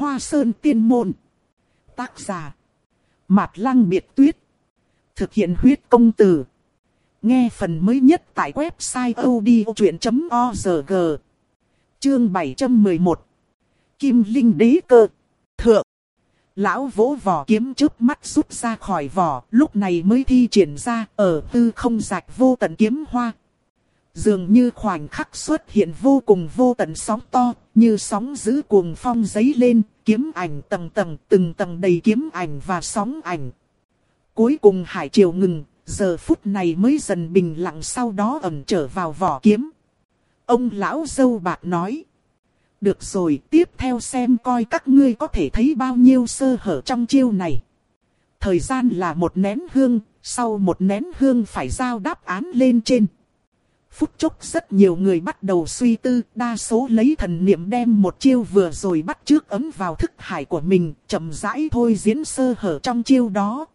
Hoa Sơn Tiên Môn. Tác giả Mạt Lăng Biệt Tuyết. Thực hiện huyết công từ. Nghe phần mới nhất tại website odchuyện.org. Chương 711. Kim Linh Đế Cơ. Thượng. Lão vỗ vỏ kiếm trước mắt rút ra khỏi vỏ, lúc này mới thi triển ra ở tư không rạch vô tận kiếm hoa. Dường như khoảnh khắc xuất hiện vô cùng vô tận sóng to, như sóng dữ cuồng phong dấy lên, kiếm ảnh tầng tầng, từng tầng đầy kiếm ảnh và sóng ảnh. Cuối cùng hải triều ngừng, giờ phút này mới dần bình lặng, sau đó ẩn trở vào vỏ kiếm. Ông lão râu bạc nói: được rồi, tiếp theo xem coi các ngươi có thể thấy bao nhiêu sơ hở trong chiêu này. Thời gian là một nén hương, sau một nén hương phải giao đáp án lên trên. Phút chốc rất nhiều người bắt đầu suy tư, đa số lấy thần niệm đem một chiêu vừa rồi bắt chước ấm vào thức hải của mình, chậm rãi thôi diễn sơ hở trong chiêu đó.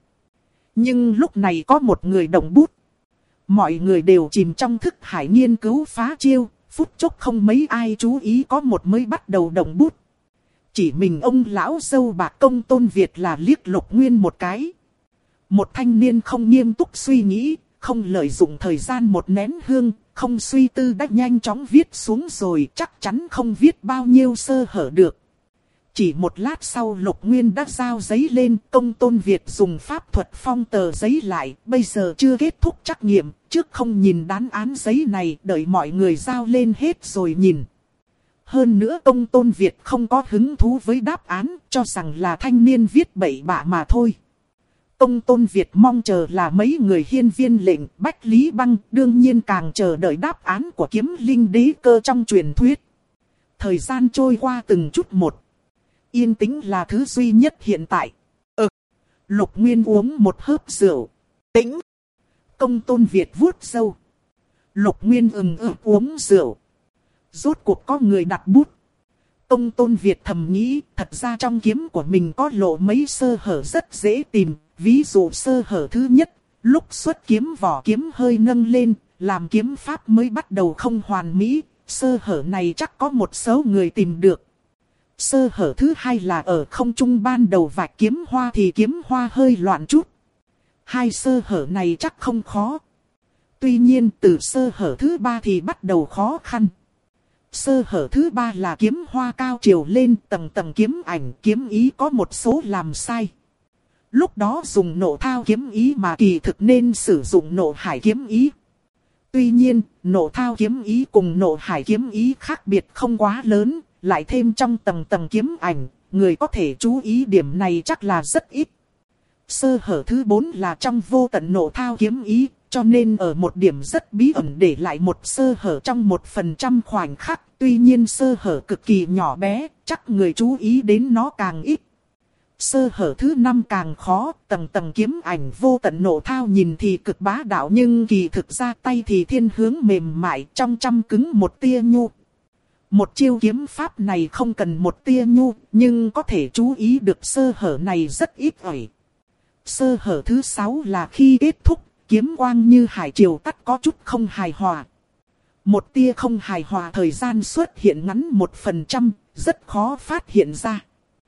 Nhưng lúc này có một người động bút. Mọi người đều chìm trong thức hải nghiên cứu phá chiêu, phút chốc không mấy ai chú ý có một mới bắt đầu động bút. Chỉ mình ông lão râu bạc Công Tôn Việt là liếc Lục Nguyên một cái. Một thanh niên không nghiêm túc suy nghĩ, không lợi dụng thời gian một nén hương, không suy tư đã nhanh chóng viết xuống rồi, chắc chắn không viết bao nhiêu sơ hở được. Chỉ một lát sau Lục Nguyên đã giao giấy lên, Công Tôn Việt dùng pháp thuật phong tờ giấy lại, bây giờ chưa kết thúc trắc nghiệm, trước không nhìn đáp án giấy này, đợi mọi người giao lên hết rồi nhìn. Hơn nữa Công Tôn Việt không có hứng thú với đáp án, cho rằng là thanh niên viết bậy bạ mà thôi. Công Tôn Việt mong chờ là mấy người hiên viên lệnh, Bách Lý Băng, đương nhiên càng chờ đợi đáp án của Kiếm Linh Đế Cơ trong truyền thuyết. Thời gian trôi qua từng chút một. Yên tĩnh là thứ duy nhất hiện tại. Lục Nguyên uống một hớp rượu. Tĩnh. Công Tôn Việt vuốt râu. Lục Nguyên uống rượu. Rốt cuộc có người đặt bút. Công Tôn Việt thầm nghĩ, thật ra trong kiếm của mình có lộ mấy sơ hở rất dễ tìm. Ví dụ sơ hở thứ nhất, lúc xuất kiếm vỏ kiếm hơi nâng lên, làm kiếm pháp mới bắt đầu không hoàn mỹ. Sơ hở này chắc có một số người tìm được. Sơ hở thứ hai là ở không trung ban đầu vạch kiếm hoa thì kiếm hoa hơi loạn chút. Hai sơ hở này chắc không khó. Tuy nhiên từ sơ hở thứ ba thì bắt đầu khó khăn. Sơ hở thứ ba là kiếm hoa cao chiều lên, tầng tầng kiếm ảnh kiếm ý có một số làm sai. Lúc đó dùng nộ thao kiếm ý mà kỳ thực nên sử dụng nộ hải kiếm ý. Tuy nhiên, nộ thao kiếm ý cùng nộ hải kiếm ý khác biệt không quá lớn, lại thêm trong tầng tầng kiếm ảnh, người có thể chú ý điểm này chắc là rất ít. Sơ hở thứ 4 là trong vô tận nộ thao kiếm ý, cho nên ở một điểm rất bí ẩn để lại một sơ hở trong 1% khoảnh khắc, tuy nhiên sơ hở cực kỳ nhỏ bé, chắc người chú ý đến nó càng ít. Sơ hở thứ 5 càng khó, tầng tầng kiếm ảnh vô tận nộ thao nhìn thì cực bá đạo nhưng kỳ thực ra tay thì thiên hướng mềm mại, trong trăm cứng một tia nhu. Một chiêu kiếm pháp này không cần một tia nhu, nhưng có thể chú ý được sơ hở này rất ít ỏi. Sơ hở thứ 6 là khi kết thúc, kiếm quang như hải triều tắt có chút không hài hòa. Một tia không hài hòa thời gian xuất hiện ngắn 1%, rất khó phát hiện ra.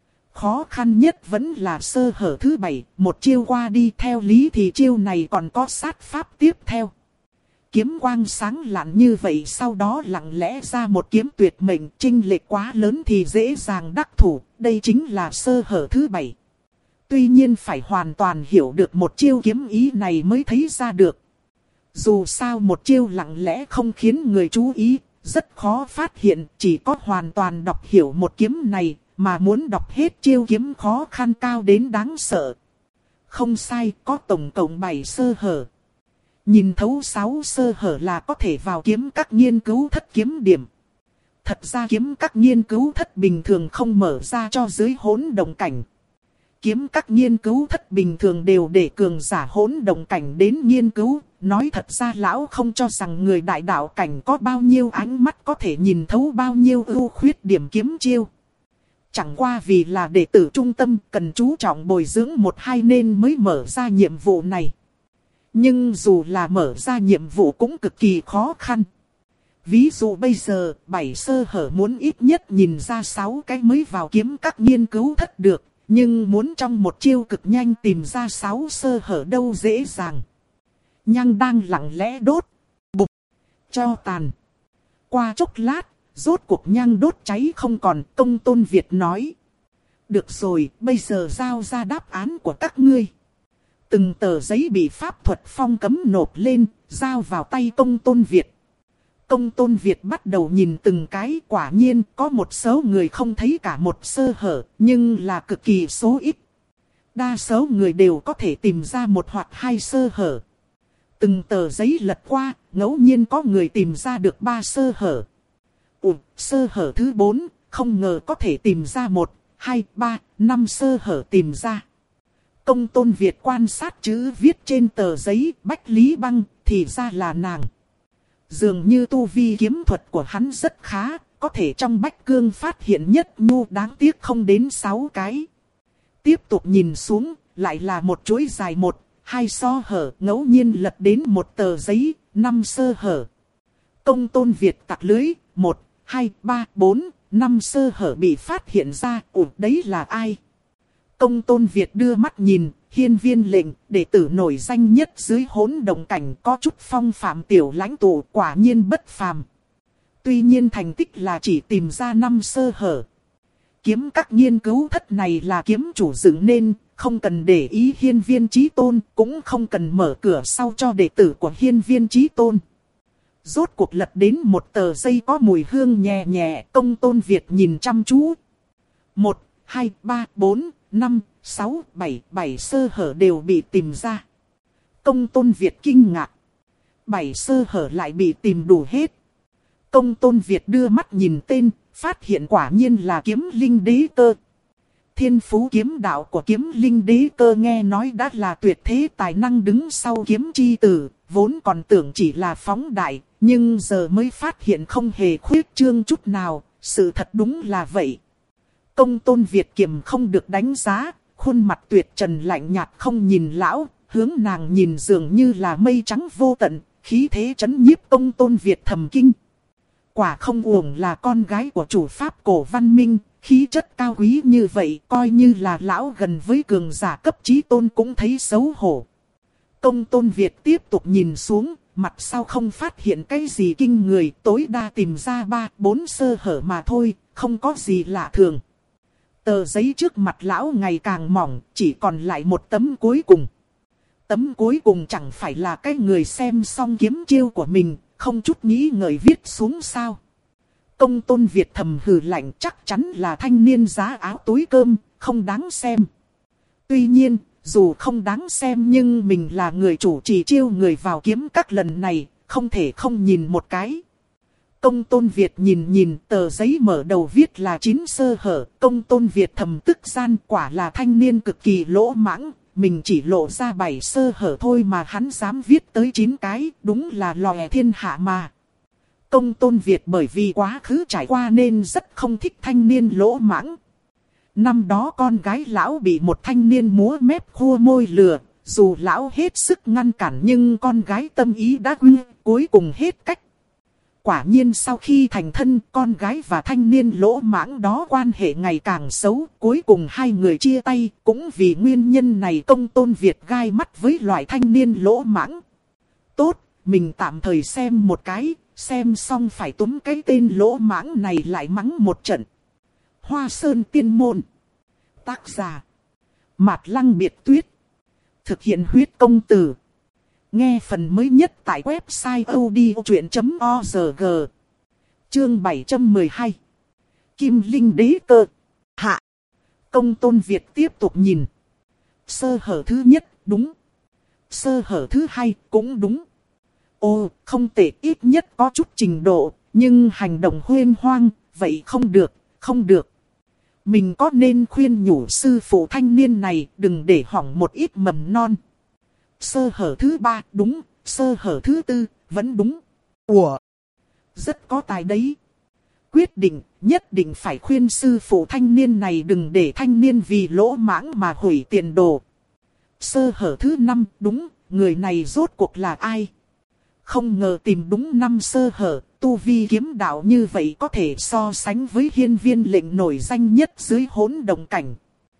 Khó khăn nhất vẫn là sơ hở thứ 7, một chiêu qua đi theo lý thì chiêu này còn có sát pháp tiếp theo. Kiếm quang sáng lạn như vậy sau đó lặng lẽ ra một kiếm tuyệt mệnh, chênh lệch quá lớn thì dễ dàng đắc thủ, đây chính là sơ hở thứ 7. Tuy nhiên phải hoàn toàn hiểu được một chiêu kiếm ý này mới thấy ra được. Dù sao một chiêu lặng lẽ không khiến người chú ý, rất khó phát hiện, chỉ có hoàn toàn đọc hiểu một kiếm này, mà muốn đọc hết chiêu kiếm khó khăn cao đến đáng sợ. Không sai, có tổng cộng 7 sơ hở. Nhìn thấu 6 sơ hở là có thể vào kiếm các nghiên cứu thất kiếm điểm. Thật ra kiếm các nghiên cứu thất bình thường không mở ra cho dưới hỗn động cảnh. Kiếm các nghiên cứu thất bình thường đều để cường giả hỗn động cảnh đến nghiên cứu. Nói thật ra lão không cho rằng người đại đạo cảnh có bao nhiêu ánh mắt có thể nhìn thấu bao nhiêu ưu khuyết điểm kiếm chiêu. Chẳng qua vì là đệ tử trung tâm cần chú trọng bồi dưỡng 1-2 nên mới mở ra nhiệm vụ này. Nhưng dù là mở ra nhiệm vụ cũng cực kỳ khó khăn. Ví dụ bây giờ 7 sơ hở muốn ít nhất nhìn ra 6 cái mới vào kiếm các nghiên cứu thất được. Nhưng muốn trong một chiêu cực nhanh tìm ra 6 sơ hở đâu dễ dàng. Nhang đang lặng lẽ đốt. Bụp. Cho tàn. Qua chốc lát, rốt cuộc nhang đốt cháy không còn. Công Tôn Việt nói. Được rồi, bây giờ giao ra đáp án của các ngươi. Từng tờ giấy bị pháp thuật phong cấm nộp lên, giao vào tay Công Tôn Việt. Công Tôn Việt bắt đầu nhìn từng cái, quả nhiên có một số người không thấy cả một sơ hở, nhưng là cực kỳ số ít. Đa số người đều có thể tìm ra một hoặc hai sơ hở. Từng tờ giấy lật qua, ngẫu nhiên có người tìm ra được 3 sơ hở. Sơ hở thứ 4, không ngờ có thể tìm ra 1, 2, 3, 5 sơ hở tìm ra. Công Tôn Việt quan sát chữ viết trên tờ giấy, Bách Lý Băng, thì ra là nàng. Dường như tu vi kiếm thuật của hắn rất khá, có thể trong Bách Cương phát hiện nhất nhu, đáng tiếc không đến 6 cái. Tiếp tục nhìn xuống, lại là một chuỗi dài 1, 2 sơ hở, ngẫu nhiên lật đến một tờ giấy, 5 sơ hở. Công Tôn Việt tặc lưới, 1, 2, 3, 4, 5 sơ hở bị phát hiện ra, đấy là ai? Công Tôn Việt đưa mắt nhìn, Hiên Viên Lệnh, đệ tử nổi danh nhất dưới Hỗn Động Cảnh, có chút phong phạm tiểu lãnh tụ, quả nhiên bất phàm. Tuy nhiên thành tích là chỉ tìm ra 5 sơ hở. Kiếm các nghiên cứu thất này là kiếm chủ dựng nên, không cần để ý Hiên Viên Chí Tôn, cũng không cần mở cửa sau cho đệ tử của Hiên Viên Chí Tôn. Rốt cuộc lật đến một tờ giấy có mùi hương nhẹ nhẹ, Công Tôn Việt nhìn chăm chú. 1, 2, 3, 4, 5, 6, 7 sơ hở đều bị tìm ra. Công Tôn Việt kinh ngạc. 7 sơ hở lại bị tìm đủ hết. Công Tôn Việt đưa mắt nhìn tên, phát hiện quả nhiên là Kiếm Linh Đế Cơ. Thiên phú kiếm đạo của Kiếm Linh Đế Cơ nghe nói đã là tuyệt thế tài năng đứng sau Kiếm Chi Tử, vốn còn tưởng chỉ là phóng đại, nhưng giờ mới phát hiện không hề khuyết trương chút nào, sự thật đúng là vậy. Công Tôn Việt kiềm không được đánh giá, khuôn mặt tuyệt trần lạnh nhạt không nhìn lão, hướng nàng nhìn dường như là mây trắng vô tận, khí thế trấn nhiếp Công Tôn Việt thầm kinh. Quả không uổng là con gái của chủ pháp cổ văn minh, khí chất cao quý như vậy, coi như là lão gần với cường giả cấp chí tôn cũng thấy xấu hổ. Công Tôn Việt tiếp tục nhìn xuống, mặt sau không phát hiện cái gì kinh người, tối đa tìm ra 3-4 sơ hở mà thôi, không có gì lạ thường. Tờ giấy trước mặt lão ngày càng mỏng, chỉ còn lại một tấm cuối cùng. Tấm cuối cùng chẳng phải là cái người xem xong kiếm chiêu của mình, không chút nghĩ ngợi viết xuống sao. Công Tôn Việt thầm hừ lạnh, chắc chắn là thanh niên giá áo túi cơm, không đáng xem. Tuy nhiên, dù không đáng xem nhưng mình là người chủ trì chiêu người vào kiếm các lần này, không thể không nhìn một cái. Công Tôn Việt nhìn tờ giấy mở đầu viết là 9 sơ hở, Công Tôn Việt thầm tức gian, quả là thanh niên cực kỳ lỗ mãng, mình chỉ lộ ra 7 sơ hở thôi mà hắn dám viết tới 9 cái, đúng là lòe thiên hạ mà. Công Tôn Việt bởi vì quá khứ trải qua nên rất không thích thanh niên lỗ mãng. Năm đó con gái lão bị một thanh niên múa mép khua môi lừa, dù lão hết sức ngăn cản nhưng con gái tâm ý đã quy, cuối cùng hết cách. Quả nhiên sau khi thành thân, con gái và thanh niên lỗ mãng đó quan hệ ngày càng xấu, cuối cùng hai người chia tay, cũng vì nguyên nhân này Công Tôn Việt gai mắt với loại thanh niên lỗ mãng. Tốt, mình tạm thời xem một cái, xem xong phải túm cái tên lỗ mãng này lại mắng một trận. Hoa Sơn Tiên Môn. Tác giả Mạt Lăng Biệt Tuyết. Thực hiện huyết công từ. Nghe phần mới nhất tại website odchuyện.org. Chương 712. Kim Linh Đế Cơ. Hạ. Công Tôn Việt tiếp tục nhìn. Sơ hở thứ nhất, đúng. Sơ hở thứ hai, cũng đúng. Ồ, không tệ, ít nhất có chút trình độ, nhưng hành động huênh hoang, vậy không được, không được. Mình có nên khuyên nhủ sư phụ thanh niên này đừng để hỏng một ít mầm non. Sơ hở thứ ba, đúng. Sơ hở thứ tư, vẫn đúng. Ủa? Rất có tài đấy. Quyết định, nhất định phải khuyên sư phụ thanh niên này đừng để thanh niên vì lỗ mãng mà hủy tiền đồ. Sơ hở thứ năm, đúng. Người này rốt cuộc là ai? Không ngờ tìm đúng 5 sơ hở, tu vi kiếm đạo như vậy có thể so sánh với hiên viên lệnh nổi danh nhất dưới hỗn động cảnh.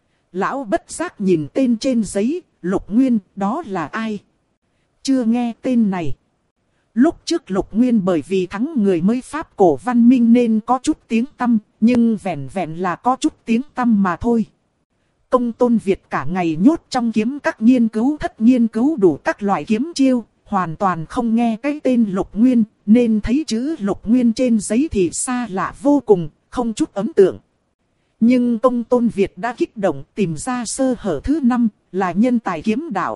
Lão bất giác nhìn tên trên giấy, Lục Nguyên, đó là ai? Chưa nghe tên này. Lúc trước Lục Nguyên bởi vì thắng người mới Pháp cổ văn minh nên có chút tiếng tăm, nhưng vẹn vẹn là có chút tiếng tăm mà thôi. Công Tôn Việt cả ngày nhốt trong kiếm các nghiên cứu đủ các loại kiếm chiêu, hoàn toàn không nghe cái tên Lục Nguyên, nên thấy chữ Lục Nguyên trên giấy thì xa lạ vô cùng, không chút ấn tượng. Nhưng Công Tôn Việt đã kích động tìm ra sơ hở thứ 5, là nhân tài kiếm đạo.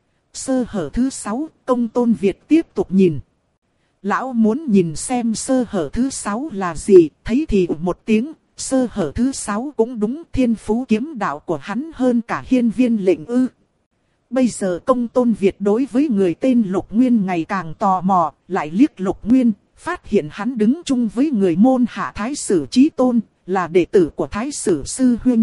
Sơ hở thứ 6, Công Tôn Việt tiếp tục nhìn. Lão muốn nhìn xem sơ hở thứ 6 là gì, thấy thì một tiếng, sơ hở thứ 6 cũng đúng, thiên phú kiếm đạo của hắn hơn cả hiên viên lệnh ư. Bây giờ Công Tôn Việt đối với người tên Lục Nguyên ngày càng tò mò, lại liếc Lục Nguyên, phát hiện hắn đứng chung với người môn hạ Thái Sử Chí Tôn, là đệ tử của Thái Sử Sư Huynh.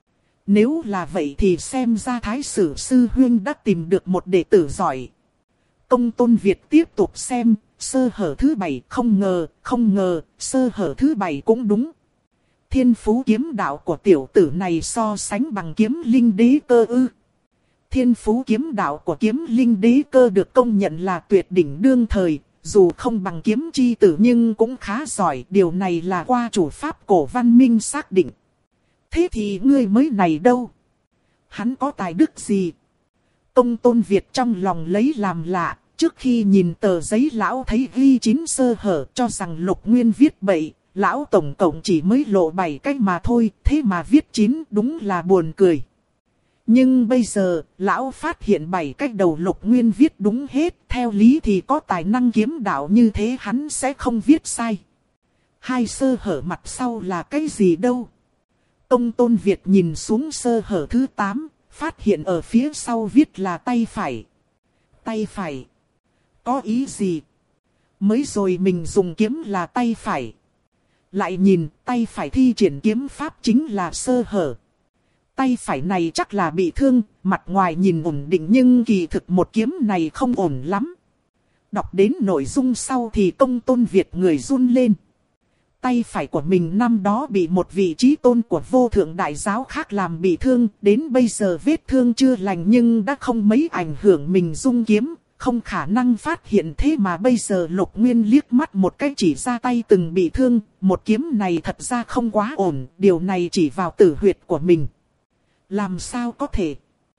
Nếu là vậy thì xem ra Thái Sử Sư Huynh đã tìm được một đệ tử giỏi. Công Tôn Việt tiếp tục xem, sơ hở thứ 7, không ngờ, sơ hở thứ 7 cũng đúng. Thiên phú kiếm đạo của tiểu tử này so sánh bằng Kiếm Linh Đế Cơ ư? Thiên phú kiếm đạo của Kiếm Linh Đế Cơ được công nhận là tuyệt đỉnh đương thời, dù không bằng Kiếm Chi Tử nhưng cũng khá giỏi, điều này là qua chủ Pháp cổ văn minh xác định. Thế thì ngươi mới này đâu? Hắn có tài đức gì? Công Tôn Việt trong lòng lấy làm lạ, trước khi nhìn tờ giấy lão thấy ghi 9 sơ hở cho rằng Lục Nguyên viết bậy, lão tổng cộng chỉ mới lộ 7 cách mà thôi, thế mà viết 9 đúng là buồn cười. Nhưng bây giờ, lão phát hiện 7 cách đầu Lục Nguyên viết đúng hết, theo lý thì có tài năng kiếm đạo như thế hắn sẽ không viết sai. 2 sơ hở mặt sau là cái gì đâu? Công Tôn Việt nhìn xuống sơ hở thứ 8, phát hiện ở phía sau viết là tay phải. Tay phải? Có ý gì? Mới rồi mình dùng kiếm là tay phải. Lại nhìn tay phải thi triển kiếm pháp chính là sơ hở. Tay phải này chắc là bị thương, mặt ngoài nhìn ổn định nhưng kỳ thực một kiếm này không ổn lắm. Đọc đến nội dung sau thì Công Tôn Việt người run lên. Tay phải của mình năm đó bị một vị chí tôn của vô thượng đại giáo khác làm bị thương, đến bây giờ vết thương chưa lành nhưng đã không mấy ảnh hưởng mình dung kiếm, không khả năng phát hiện. Thế mà bây giờ Lục Nguyên liếc mắt một cái chỉ ra tay từng bị thương, một kiếm này thật ra không quá ổn, điều này chỉ vào tử huyệt của mình. Làm sao có thể?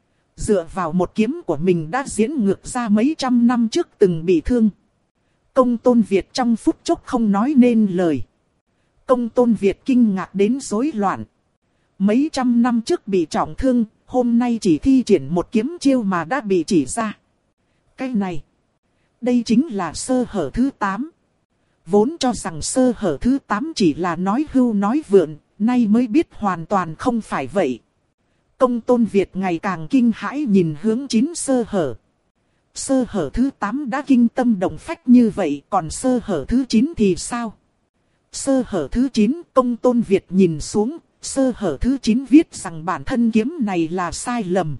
Dựa vào một kiếm của mình đã diễn ngược ra mấy trăm năm trước từng bị thương. Công Tôn Việt trong phút chốc không nói nên lời. Công Tôn Việt kinh ngạc đến rối loạn. Mấy trăm năm trước bị trọng thương, hôm nay chỉ thi triển một kiếm chiêu mà đã bị chỉ ra. Cái này, đây chính là sơ hở thứ 8. Vốn cho rằng sơ hở thứ 8 chỉ là nói hưu nói vượn, nay mới biết hoàn toàn không phải vậy. Công Tôn Việt ngày càng kinh hãi nhìn hướng 9 sơ hở. Sơ hở thứ 8 đã kinh tâm động phách như vậy, còn sơ hở thứ 9 thì sao? Sơ hở thứ 9, Công Tôn Việt nhìn xuống, sơ hở thứ 9 viết rằng bản thân kiếm này là sai lầm.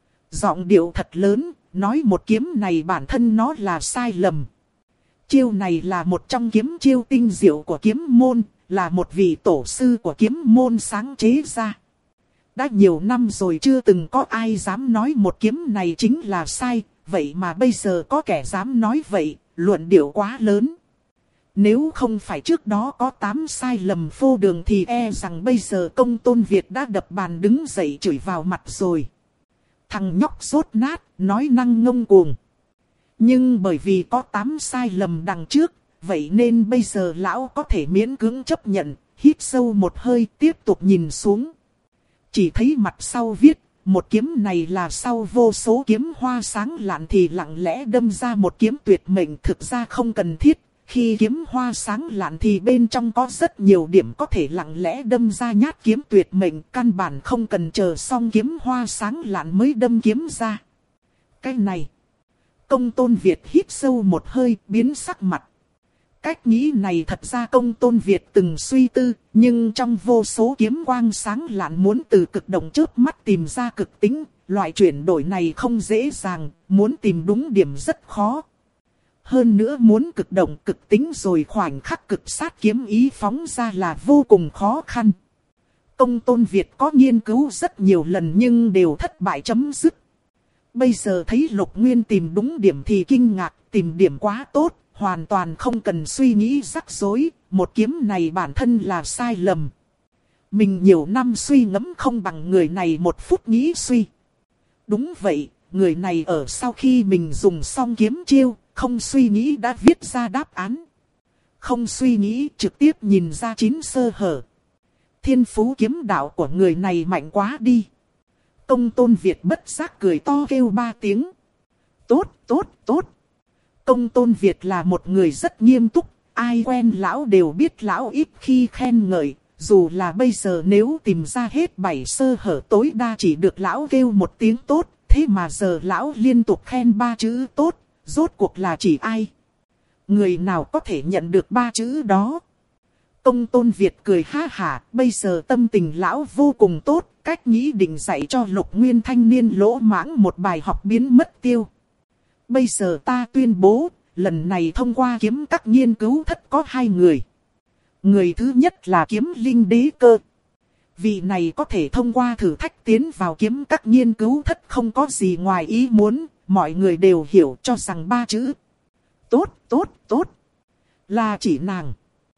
Giọng điệu thật lớn, nói một kiếm này bản thân nó là sai lầm. Chiêu này là một trong kiếm chiêu tinh diệu của kiếm môn, là một vị tổ sư của kiếm môn sáng chế ra. Đã nhiều năm rồi chưa từng có ai dám nói một kiếm này chính là sai, vậy mà bây giờ có kẻ dám nói vậy, luận điệu quá lớn. Nếu không phải trước đó có 8 sai lầm phô đường thì e rằng bây giờ Công Tôn Việt đã đập bàn đứng dậy chửi vào mặt rồi. Thằng nhóc rốt nát, nói năng ngông cuồng. Nhưng bởi vì có 8 sai lầm đằng trước, vậy nên bây giờ lão có thể miễn cưỡng chấp nhận, hít sâu một hơi tiếp tục nhìn xuống. Chỉ thấy mặt sau viết, một kiếm này là sau vô số kiếm hoa sáng lạn thì lặng lẽ đâm ra một kiếm tuyệt mệnh, thực ra không cần thiết. Khi kiếm hoa sáng lạn thì bên trong có rất nhiều điểm có thể lặng lẽ đâm ra nhát kiếm tuyệt mệnh, căn bản không cần chờ xong kiếm hoa sáng lạn mới đâm kiếm ra. Cái này, Công Tôn Việt hít sâu một hơi, biến sắc mặt. Cách nghĩ này thật ra Công Tôn Việt từng suy tư, nhưng trong vô số kiếm quang sáng lạn muốn từ cực động chớp mắt tìm ra cực tính, loại chuyển đổi này không dễ dàng, muốn tìm đúng điểm rất khó. Hơn nữa muốn cực động cực tính rồi khoảnh khắc cực sát kiếm ý phóng ra là vô cùng khó khăn. Công Tôn Việt có nghiên cứu rất nhiều lần nhưng đều thất bại chấm dứt. Bây giờ thấy Lục Nguyên tìm đúng điểm thì kinh ngạc, tìm điểm quá tốt, hoàn toàn không cần suy nghĩ rắc rối, một kiếm này bản thân là sai lầm. Mình nhiều năm suy ngẫm không bằng người này một phút nghĩ suy. Đúng vậy, người này ở sau khi mình dùng xong kiếm chiêu, không suy nghĩ đã viết ra đáp án. Không suy nghĩ trực tiếp nhìn ra 9 sơ hở. Thiên phú kiếm đạo của người này mạnh quá đi. Công Tôn Việt bất giác cười to kêu 3 tiếng. Tốt, tốt, tốt. Công Tôn Việt là một người rất nghiêm túc, ai quen lão đều biết lão ít khi khen ngợi. Dù là bây giờ nếu tìm ra hết 7 sơ hở tối đa chỉ được lão kêu một tiếng tốt. Thế mà giờ lão liên tục khen 3 chữ tốt, rốt cuộc là chỉ ai? Người nào có thể nhận được 3 chữ đó? Công Tôn Việt cười ha hả, bây giờ tâm tình lão vô cùng tốt, cách nghĩ định dạy cho Lục Nguyên thanh niên lỗ mãng một bài học biến mất tiêu. Bây giờ ta tuyên bố, lần này thông qua kiếm các nghiên cứu thất có 2 người. Người thứ nhất là Kiếm Linh Đế Cơ. Vị này có thể thông qua thử thách tiến vào kiếm các nghiên cứu thất không có gì ngoài ý muốn, mọi người đều hiểu cho rằng 3 chữ. Tốt, tốt, tốt. Là chỉ nàng.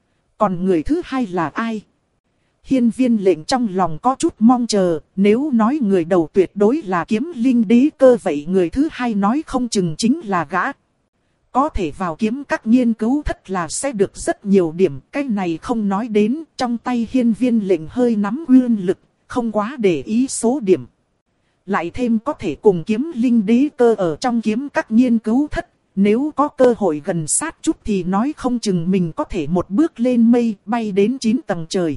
Còn người thứ hai là ai? Hiên Viên Lệnh trong lòng có chút mong chờ, nếu nói người đầu tuyệt đối là Kiếm Linh Đế Cơ vậy người thứ hai nói không chừng chính là gã. Có thể vào kiếm các nghiên cứu thất là sẽ được rất nhiều điểm, cái này không nói đến, trong tay Hiên Viên Lệnh hơi nắm nguyên lực, không quá để ý số điểm. Lại thêm có thể cùng Kiếm Linh Đế Cơ ở trong kiếm các nghiên cứu thất, nếu có cơ hội gần sát chút thì nói không chừng mình có thể một bước lên mây bay đến 9 tầng trời.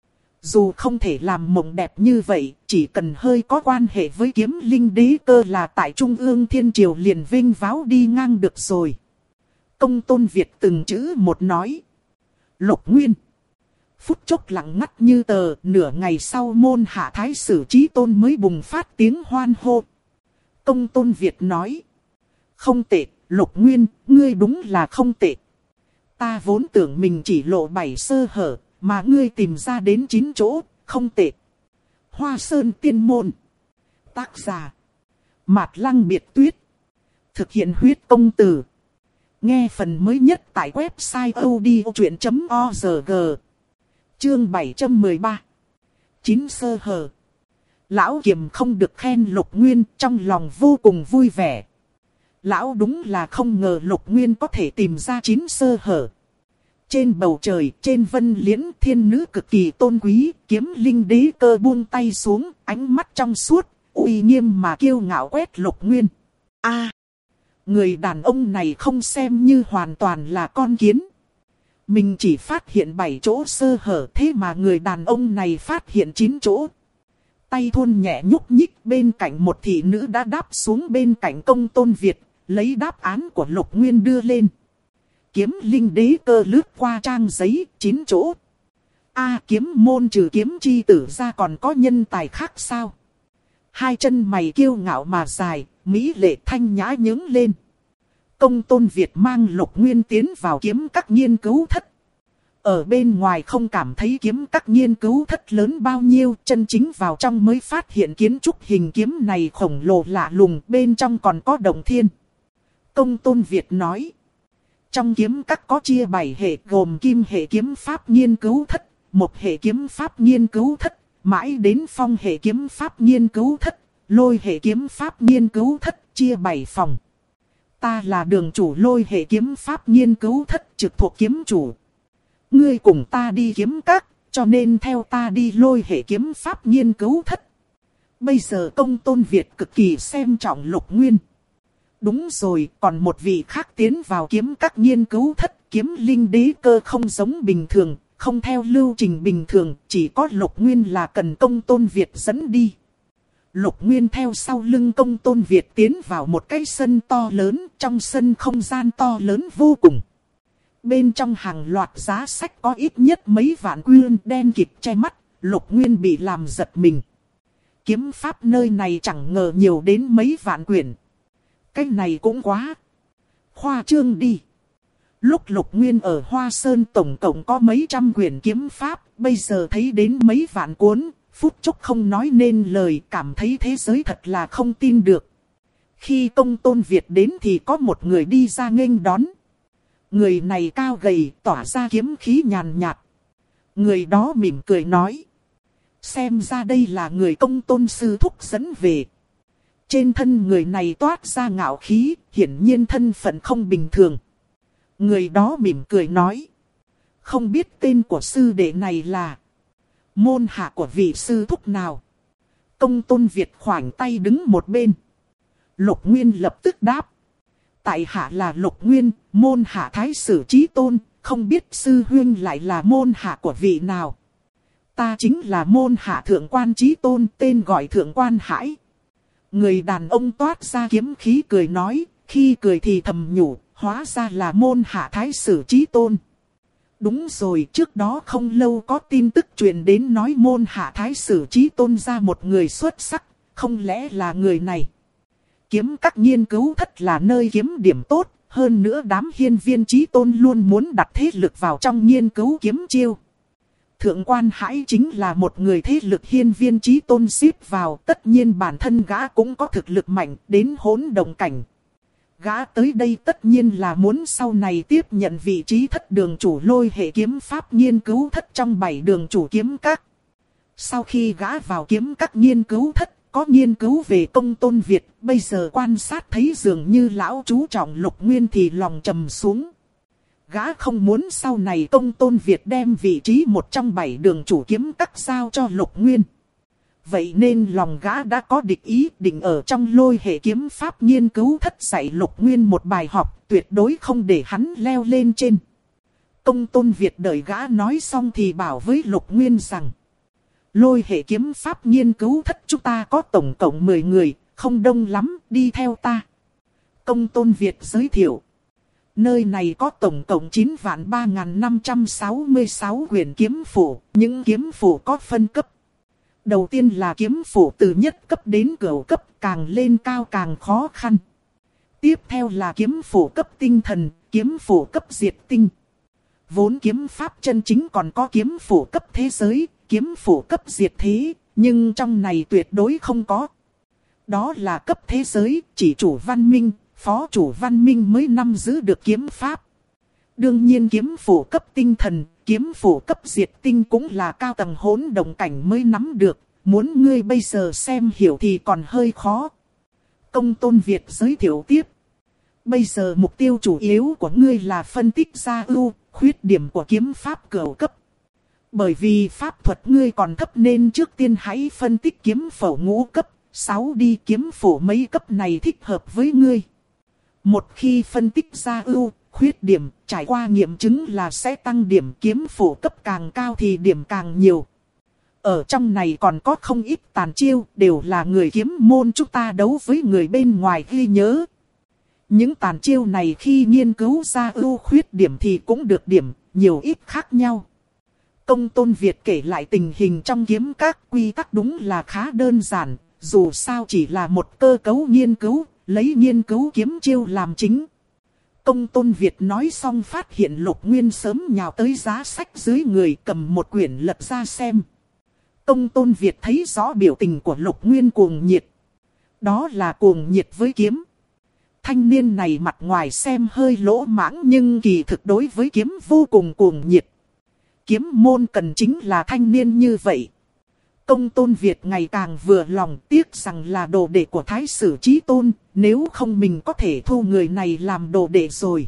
Dù không thể làm mộng đẹp như vậy, chỉ cần hơi có quan hệ với Kiếm Linh Đế Cơ là tại Trung ương Thiên Triều liền vinh váo đi ngang được rồi. Công Tôn Việt từng chữ một nói. Lục Nguyên. Phút chốc lặng ngắt như tờ, nửa ngày sau môn hạ thái sử Chí Tôn mới bùng phát tiếng hoan hô. Công Tôn Việt nói. Không tệ, Lục Nguyên, ngươi đúng là không tệ. Ta vốn tưởng mình chỉ lộ 7 sơ hở, mà ngươi tìm ra đến 9 chỗ, không tệ. Hoa Sơn Tiên Môn. Tác giả. Mạt Lăng Biệt Tuyết. Thực hiện huyết công từ. Nghe phần mới nhất tại website odchuyện.org. Chương 713. 9 sơ hở. Lão Kiềm không được khen Lục Nguyên, trong lòng vô cùng vui vẻ. Lão đúng là không ngờ Lục Nguyên có thể tìm ra 9 sơ hở. Trên bầu trời, trên vân liễn, thiên nữ cực kỳ tôn quý, Kiếm Linh Đế Cơ buông tay xuống, ánh mắt trong suốt, uy nghiêm mà kiêu ngạo quét Lục Nguyên. Người đàn ông này không xem như hoàn toàn là con kiến. Mình chỉ phát hiện 7 chỗ sơ hở, thế mà người đàn ông này phát hiện 9 chỗ. Tay thôn nhẹ nhúc nhích, bên cạnh một thị nữ đã đáp xuống bên cạnh Công Tôn Việt, lấy đáp án của Lục Nguyên đưa lên. Kiếm Linh Đế Cơ lướt qua trang giấy, 9 chỗ. Kiếm môn trừ kiếm chi tử ra còn có nhân tài khác sao? Hai chân mày kiêu ngạo mà dài, mỹ lệ thanh nhã nhướng lên. Công Tôn Việt mang Lục Nguyên tiến vào kiếm các nghiên cứu thất. Ở bên ngoài không cảm thấy kiếm các nghiên cứu thất lớn bao nhiêu, chân chính vào trong mới phát hiện kiến trúc hình kiếm này khổng lồ lạ lùng, bên trong còn có động thiên. Công Tôn Việt nói. Trong kiếm các có chia 7 hệ gồm kim hệ kiếm pháp nghiên cứu thất, một hệ kiếm pháp nghiên cứu thất, mãi đến phong hệ kiếm pháp nghiên cứu thất, lôi hệ kiếm pháp nghiên cứu thất, chia 7 phòng. Ta là đường chủ lôi hệ kiếm pháp nghiên cứu thất trực thuộc kiếm chủ. Ngươi cùng ta đi kiếm các, cho nên theo ta đi lôi hệ kiếm pháp nghiên cứu thất. Bây giờ Công Tôn Việt cực kỳ xem trọng Lục Nguyên. Đúng rồi, còn một vị khác tiến vào kiếm các nghiên cứu thất, Kiếm Linh Đế Cơ không giống bình thường, không theo lưu trình bình thường, chỉ có Lục Nguyên là cần Công Tôn Việt dẫn đi. Lục Nguyên theo sau lưng Công Tôn Việt tiến vào một cái sân to lớn, trong sân không gian to lớn vô cùng. Bên trong hàng loạt giá sách có ít nhất mấy vạn quyển đen kịt che mắt, Lục Nguyên bị làm giật mình. Kiếm pháp nơi này chẳng ngờ nhiều đến mấy vạn quyển. Cái này cũng quá khoa trương đi. Lúc Lục Nguyên ở Hoa Sơn tổng cộng có mấy trăm quyển kiếm pháp, bây giờ thấy đến mấy vạn cuốn, phút chốc không nói nên lời, cảm thấy thế giới thật là không tin được. Khi Công Tôn Việt đến thì có một người đi ra nghênh đón. Người này cao gầy, tỏa ra kiếm khí nhàn nhạt. Người đó mỉm cười nói: xem ra đây là người Công Tôn sư thúc dẫn về. Trên thân người này toát ra ngạo khí, hiển nhiên thân phận không bình thường. Người đó mỉm cười nói: không biết tên của sư đệ này là môn hạ của vị sư thúc nào? Công Tôn Việt khoanh tay đứng một bên. Lục Nguyên lập tức đáp: tại hạ là Lục Nguyên, môn hạ Thái Sử Chí Tôn, không biết sư huynh lại là môn hạ của vị nào? Ta chính là môn hạ Thượng Quan Chí Tôn, tên gọi Thượng Quan Hải. Người đàn ông toát ra kiếm khí cười nói, khi cười thì thầm nhủ, hóa ra là môn hạ Thái Sử Chí Tôn. Đúng rồi, trước đó không lâu có tin tức truyền đến nói môn hạ Thái Sử Chí Tôn ra một người xuất sắc, không lẽ là người này? Kiếm các nghiên cứu thất là nơi kiếm điểm tốt, hơn nữa đám hiên viên Chí Tôn luôn muốn đặt thế lực vào trong nghiên cứu kiếm chiêu. Thượng Quan Hải chính là một người thế lực hiên viên Chí Tôn xếp vào, tất nhiên bản thân gã cũng có thực lực mạnh đến hỗn động cảnh. Gã tới đây tất nhiên là muốn sau này tiếp nhận vị trí thất đường chủ Lôi hệ kiếm pháp nghiên cứu thất trong 7 đường chủ kiếm các. Sau khi gã vào kiếm các nghiên cứu thất, có nghiên cứu về Công Tôn Việt, bây giờ quan sát thấy dường như lão chú trọng Lục Nguyên thì lòng trầm xuống. Gã không muốn sau này Công Tôn Việt đem vị trí một trong 7 đường chủ kiếm các giao cho Lục Nguyên. Vậy nên lòng gã đã có địch ý, định ở trong Lôi hệ kiếm pháp nghiên cứu thất dạy Lục Nguyên một bài học, tuyệt đối không để hắn leo lên trên. Công Tôn Việt đợi gã nói xong thì bảo với Lục Nguyên rằng: Lôi hệ kiếm pháp nghiên cứu thất chúng ta có tổng cộng 10 người, không đông lắm, đi theo ta. Công Tôn Việt giới thiệu: nơi này có tổng cộng 9.3566 quyển kiếm phổ, những kiếm phổ có phân cấp. Đầu tiên là kiếm phổ từ nhất cấp đến cửu cấp, càng lên cao càng khó khăn. Tiếp theo là kiếm phổ cấp tinh thần, kiếm phổ cấp diệt tinh. Vốn kiếm pháp chân chính còn có kiếm phổ cấp thế giới, kiếm phổ cấp diệt thế, nhưng trong này tuyệt đối không có. Đó là cấp thế giới, chỉ chủ văn minh, phó chủ văn minh mới nắm giữ được kiếm pháp. Đương nhiên kiếm phổ cấp tinh thần, kiếm phổ cấp diệt tinh cũng là cao tầng hỗn động cảnh mới nắm được. Muốn ngươi bây giờ xem hiểu thì còn hơi khó. Công Tôn Việt giới thiệu tiếp: bây giờ mục tiêu chủ yếu của ngươi là phân tích ra ưu, khuyết điểm của kiếm pháp cửu cấp. Bởi vì pháp thuật ngươi còn thấp nên trước tiên hãy phân tích kiếm phổ ngũ cấp, 6 đi, kiếm phổ mấy cấp này thích hợp với ngươi. Một khi phân tích ra ưu, khuyết điểm, trải qua nghiệm chứng là sẽ tăng điểm, kiếm phổ cấp càng cao thì điểm càng nhiều. Ở trong này còn có không ít tàn chiêu, đều là người kiếm môn chúng ta đấu với người bên ngoài ghi nhớ. Những tàn chiêu này khi nghiên cứu ra ưu khuyết điểm thì cũng được điểm, nhiều ít khác nhau. Công Tôn Việt kể lại tình hình trong kiếm các, quy tắc đúng là khá đơn giản, dù sao chỉ là một cơ cấu nghiên cứu, lấy nghiên cứu kiếm chiêu làm chính. Công Tôn Việt nói xong phát hiện Lục Nguyên sớm nhào tới giá sách dưới người, cầm một quyển lật ra xem. Công Tôn Việt thấy rõ biểu tình của Lục Nguyên cuồng nhiệt. Đó là cuồng nhiệt với kiếm. Thanh niên này mặt ngoài xem hơi lỗ mãng nhưng kỳ thực đối với kiếm vô cùng cuồng nhiệt. Kiếm môn cần chính là thanh niên như vậy. Công Tôn Việt ngày càng vừa lòng, tiếc rằng là đồ đệ của Thái Sử Chí Tôn, nếu không mình có thể thu người này làm đồ đệ rồi.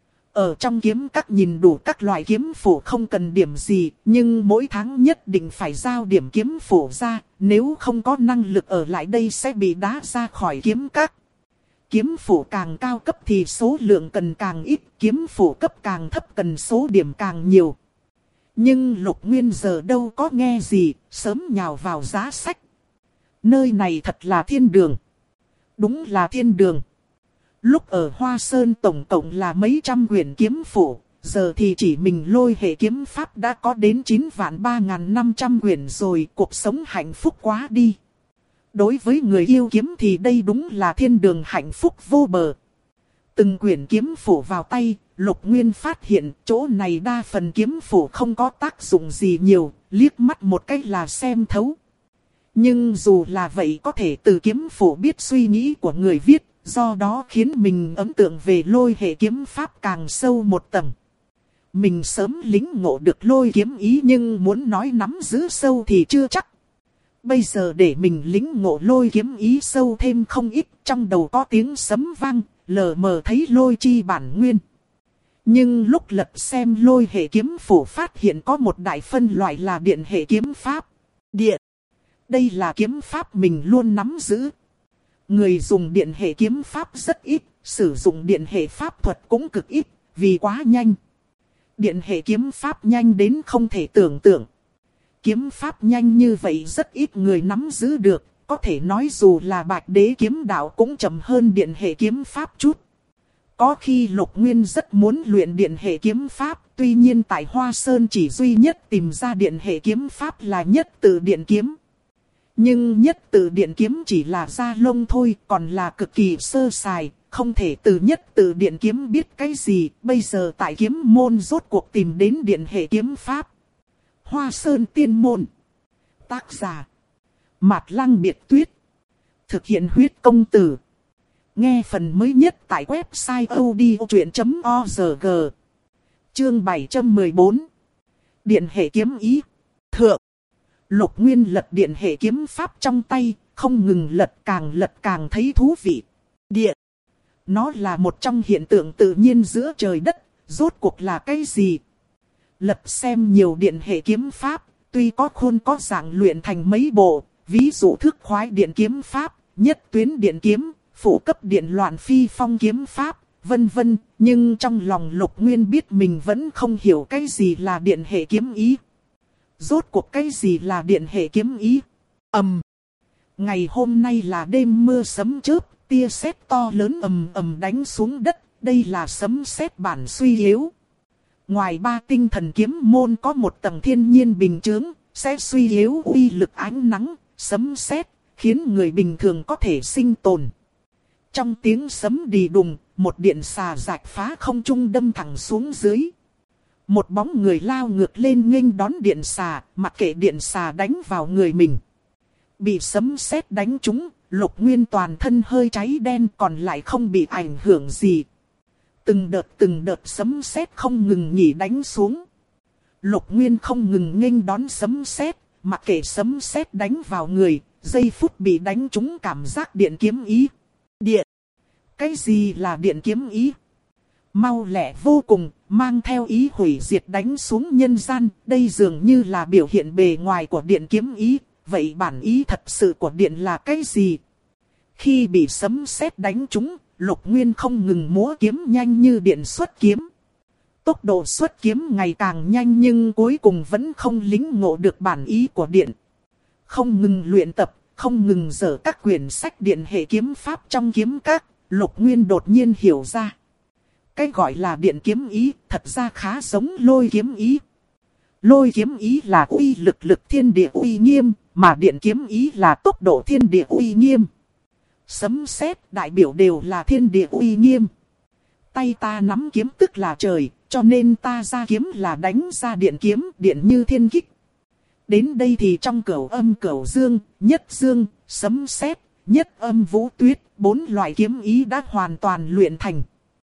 Ở trong kiếm các nhìn đủ các loại kiếm phổ không cần điểm gì, nhưng mỗi tháng nhất định phải giao điểm kiếm phổ ra, nếu không có năng lực ở lại đây sẽ bị đá ra khỏi kiếm các. Kiếm phổ càng cao cấp thì số lượng cần càng ít, kiếm phổ cấp càng thấp cần số điểm càng nhiều. Nhưng Lục Nguyên giờ đâu có nghe gì, sớm nhào vào giá sách. Nơi này thật là thiên đường. Đúng là thiên đường. Lúc ở Hoa Sơn tổng cộng là mấy trăm quyển kiếm phổ, giờ thì chỉ mình Lôi hệ kiếm pháp đã có đến 9.3500 quyển rồi, cuộc sống hạnh phúc quá đi. Đối với người yêu kiếm thì đây đúng là thiên đường hạnh phúc vô bờ. Từng quyển kiếm phổ vào tay, Lục Nguyên phát hiện chỗ này đa phần kiếm phổ không có tác dụng gì nhiều, liếc mắt một cách là xem thấu. Nhưng dù là vậy có thể từ kiếm phổ biết suy nghĩ của người viết, do đó khiến mình ấn tượng về lôi hệ kiếm pháp càng sâu một tầng. Mình sớm lĩnh ngộ được lôi kiếm ý nhưng muốn nói nắm giữ sâu thì chưa chắc. Bây giờ để mình lĩnh ngộ lôi kiếm ý sâu thêm không ít, trong đầu có tiếng sấm vang, lờ mờ thấy lôi chi bản nguyên. Nhưng lúc lật xem lôi hệ kiếm phổ phát hiện có một đại phân loại là điện hệ kiếm pháp. Điện. Đây là kiếm pháp mình luôn nắm giữ. Người dùng điện hệ kiếm pháp rất ít, sử dụng điện hệ pháp thuật cũng cực ít, vì quá nhanh. Điện hệ kiếm pháp nhanh đến không thể tưởng tượng. Kiếm pháp nhanh như vậy rất ít người nắm giữ được, có thể nói dù là Bạch Đế kiếm đạo cũng chậm hơn điện hệ kiếm pháp chút. Có khi Lục Nguyên rất muốn luyện điện hệ kiếm pháp, tuy nhiên tại Hoa Sơn chỉ duy nhất tìm ra điện hệ kiếm pháp là nhất tự điện kiếm. Nhưng nhất tự điện kiếm chỉ là da lông thôi, còn là cực kỳ sơ sài, không thể từ nhất tự điện kiếm biết cái gì. Bây giờ tại kiếm môn rốt cuộc tìm đến điện hệ kiếm pháp. Hoa Sơn Tiên Môn. Tác giả Mạt Lăng Biệt Tuyết. Thực hiện huyết công từ. Nghe phần mới nhất tại website odchuyện.org. Chương 714. Điện hệ kiếm ý. Thượng. Lục Nguyên lật điện hệ kiếm pháp trong tay, không ngừng lật càng thấy thú vị. Điện. Nó là một trong hiện tượng tự nhiên giữa trời đất, rốt cuộc là cái gì? Lật xem nhiều điện hệ kiếm pháp, tuy có khuôn có dạng luyện thành mấy bộ, ví dụ thức khoái điện kiếm pháp, nhất tuyến điện kiếm, phụ cấp điện loạn phi phong kiếm pháp, vân vân, nhưng trong lòng Lục Nguyên biết mình vẫn không hiểu cái gì là điện hệ kiếm ý. Rốt cuộc cái gì là điện hệ kiếm ý? Ngày hôm nay là đêm mưa sấm chớp, tia sét to lớn ầm đánh xuống đất, đây là sấm sét bản suy yếu. Ngoài ba tinh thần kiếm môn có một tầng thiên nhiên bình chướng, sẽ suy yếu uy lực ánh nắng, sấm sét, khiến người bình thường có thể sinh tồn. Trong tiếng sấm đì đùng, một điện xà rạch phá không trung đâm thẳng xuống dưới. Một bóng người lao ngược lên nghênh đón điện xà, mặc kệ điện xà đánh vào người mình. Bị sấm sét đánh trúng, Lục Nguyên toàn thân hơi cháy đen còn lại không bị ảnh hưởng gì. Từng đợt sấm sét không ngừng nghỉ đánh xuống. Lục Nguyên không ngừng nghênh đón sấm sét, mặc kệ sấm sét đánh vào người, giây phút bị đánh trúng cảm giác điện kiếm ý. Điện. Cái gì là điện kiếm ý? Mau lẹ vô cùng, mang theo ý hủy diệt đánh xuống nhân gian, đây dường như là biểu hiện bề ngoài của điện kiếm ý, vậy bản ý thật sự của điện là cái gì? Khi bị sấm sét đánh trúng, Lục Nguyên không ngừng múa kiếm nhanh như điện xuất kiếm. Tốc độ xuất kiếm ngày càng nhanh nhưng cuối cùng vẫn không lĩnh ngộ được bản ý của điện. Không ngừng luyện tập, không ngừng dở các quyển sách điện hệ kiếm pháp trong kiếm các, Lục Nguyên đột nhiên hiểu ra. Cái gọi là điện kiếm ý thật ra khá giống lôi kiếm ý. Lôi kiếm ý là uy lực thiên địa uy nghiêm, mà điện kiếm ý là tốc độ thiên địa uy nghiêm. Sấm sét đại biểu đều là thiên địa uy nghiêm. Tay ta nắm kiếm tức là trời, cho nên ta ra kiếm là đánh ra điện kiếm, điện như thiên kích. Đến đây thì trong cửu âm cửu dương, nhất dương, sấm sét, nhất âm vũ tuyết, 4 loại kiếm ý đã hoàn toàn luyện thành.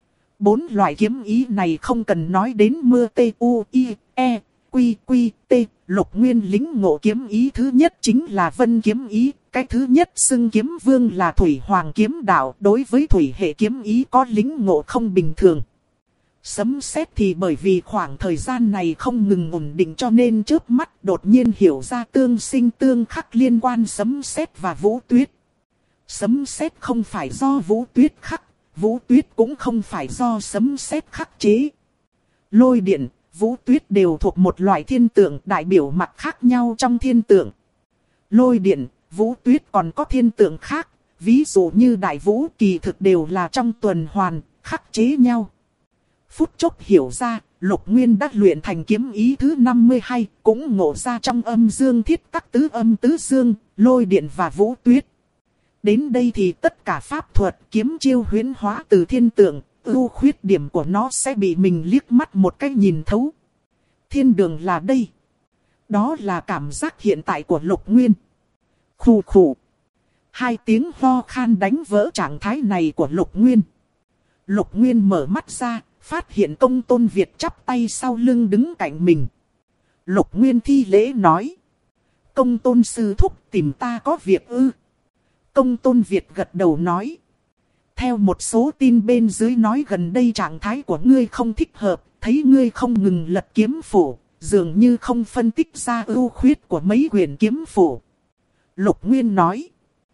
4 loại kiếm ý này không cần nói đến mưa T-U-I-E, Q-Q-T, Lục Nguyên lĩnh ngộ kiếm ý thứ nhất chính là vân kiếm ý, cái thứ nhất xưng kiếm vương là thủy hoàng kiếm đạo, đối với thủy hệ kiếm ý có lĩnh ngộ không bình thường. Sấm sét thì bởi vì khoảng thời gian này không ngừng ổn định cho nên chớp mắt đột nhiên hiểu ra tương sinh tương khắc liên quan sấm sét và vũ tuyết. Sấm sét không phải do vũ tuyết khắc, vũ tuyết cũng không phải do sấm sét khắc chế. Lôi điện, vũ tuyết đều thuộc một loại thiên tượng đại biểu mặt khác nhau trong thiên tượng. Lôi điện, vũ tuyết còn có thiên tượng khác, ví dụ như đại vũ kỳ thực đều là trong tuần hoàn, khắc chế nhau. Phút chốc hiểu ra, Lục Nguyên đã luyện thành kiếm ý thứ 52, cũng ngộ ra trong âm dương thiết các tứ âm tứ dương, lôi điện và vũ tuyết. Đến đây thì tất cả pháp thuật kiếm chiêu huyễn hóa từ thiên tượng, ưu khuyết điểm của nó sẽ bị mình liếc mắt một cái nhìn thấu. Thiên đường là đây. Đó là cảm giác hiện tại của Lục Nguyên. Khù khù. Hai tiếng ho khan đánh vỡ trạng thái này của Lục Nguyên. Lục Nguyên mở mắt ra, phát hiện Công Tôn Việt chắp tay sau lưng đứng cạnh mình. Lục Nguyên thi lễ nói. Công Tôn sư thúc tìm ta có việc ư? Công Tôn Việt gật đầu nói. Theo một số tin bên dưới nói gần đây trạng thái của ngươi không thích hợp, thấy ngươi không ngừng lật kiếm phủ, dường như không phân tích ra ưu khuyết của mấy quyển kiếm phủ. Lục Nguyên nói.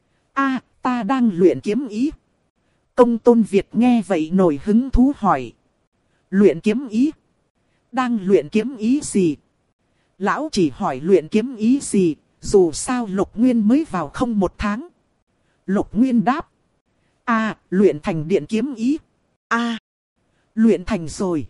Ta đang luyện kiếm ý. Công Tôn Việt nghe vậy nổi hứng thú hỏi. Luyện kiếm ý? Đang luyện kiếm ý gì? Lão chỉ hỏi luyện kiếm ý gì, dù sao Lục Nguyên mới vào không một tháng. Lục Nguyên đáp. Luyện thành điện kiếm ý. Luyện thành rồi.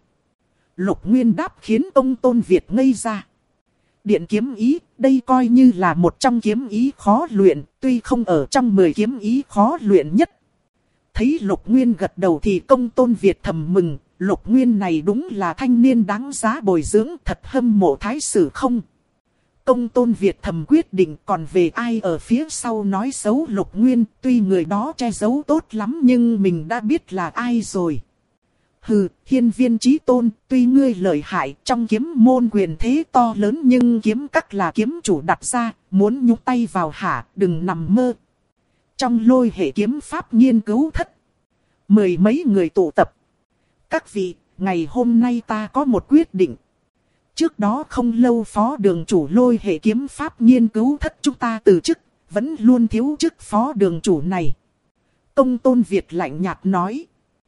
Lục Nguyên đáp khiến Công Tôn Việt ngây ra. Điện kiếm ý, đây coi như là một trong kiếm ý khó luyện, tuy không ở trong 10 kiếm ý khó luyện nhất. Thấy Lục Nguyên gật đầu thì Công Tôn Việt thầm mừng, Lục Nguyên này đúng là thanh niên đáng giá bồi dưỡng, thật hâm mộ thái sử không. Công Tôn Việt thầm quyết định, còn về ai ở phía sau nói xấu Lục Nguyên, tuy người đó che giấu tốt lắm nhưng mình đã biết là ai rồi. Hừ, Hiên Viên Chí Tôn, tuy ngươi lợi hại trong kiếm môn quyền thế to lớn nhưng kiếm các là kiếm chủ đặt ra, muốn nhúc tay vào hả, đừng nằm mơ. Trong Lôi hệ kiếm pháp nghiên cứu thất, 10 mấy người tụ tập. Các vị, ngày hôm nay ta có một quyết định. Trước đó không lâu phó đường chủ Lôi hệ kiếm pháp nghiên cứu thất chúng ta từ chức, vẫn luôn thiếu chức phó đường chủ này. Công Tôn Việt lạnh nhạt nói.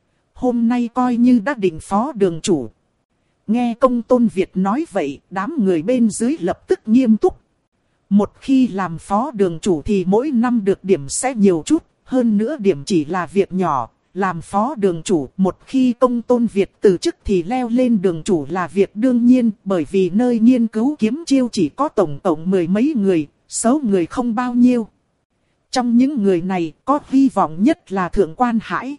Hôm nay coi như đã định phó đường chủ. Nghe Công Tôn Việt nói vậy, đám người bên dưới lập tức nghiêm túc. Một khi làm phó đường chủ thì mỗi năm được điểm sẽ nhiều chút, hơn nữa điểm chỉ là việc nhỏ. Làm phó đường chủ, một khi Công Tôn Việt từ chức thì leo lên đường chủ là việc đương nhiên, bởi vì nơi nghiên cứu kiếm chiêu chỉ có tổng cộng 10 mấy người, số người không bao nhiêu. Trong những người này, có hy vọng nhất là Thượng Quan Hải.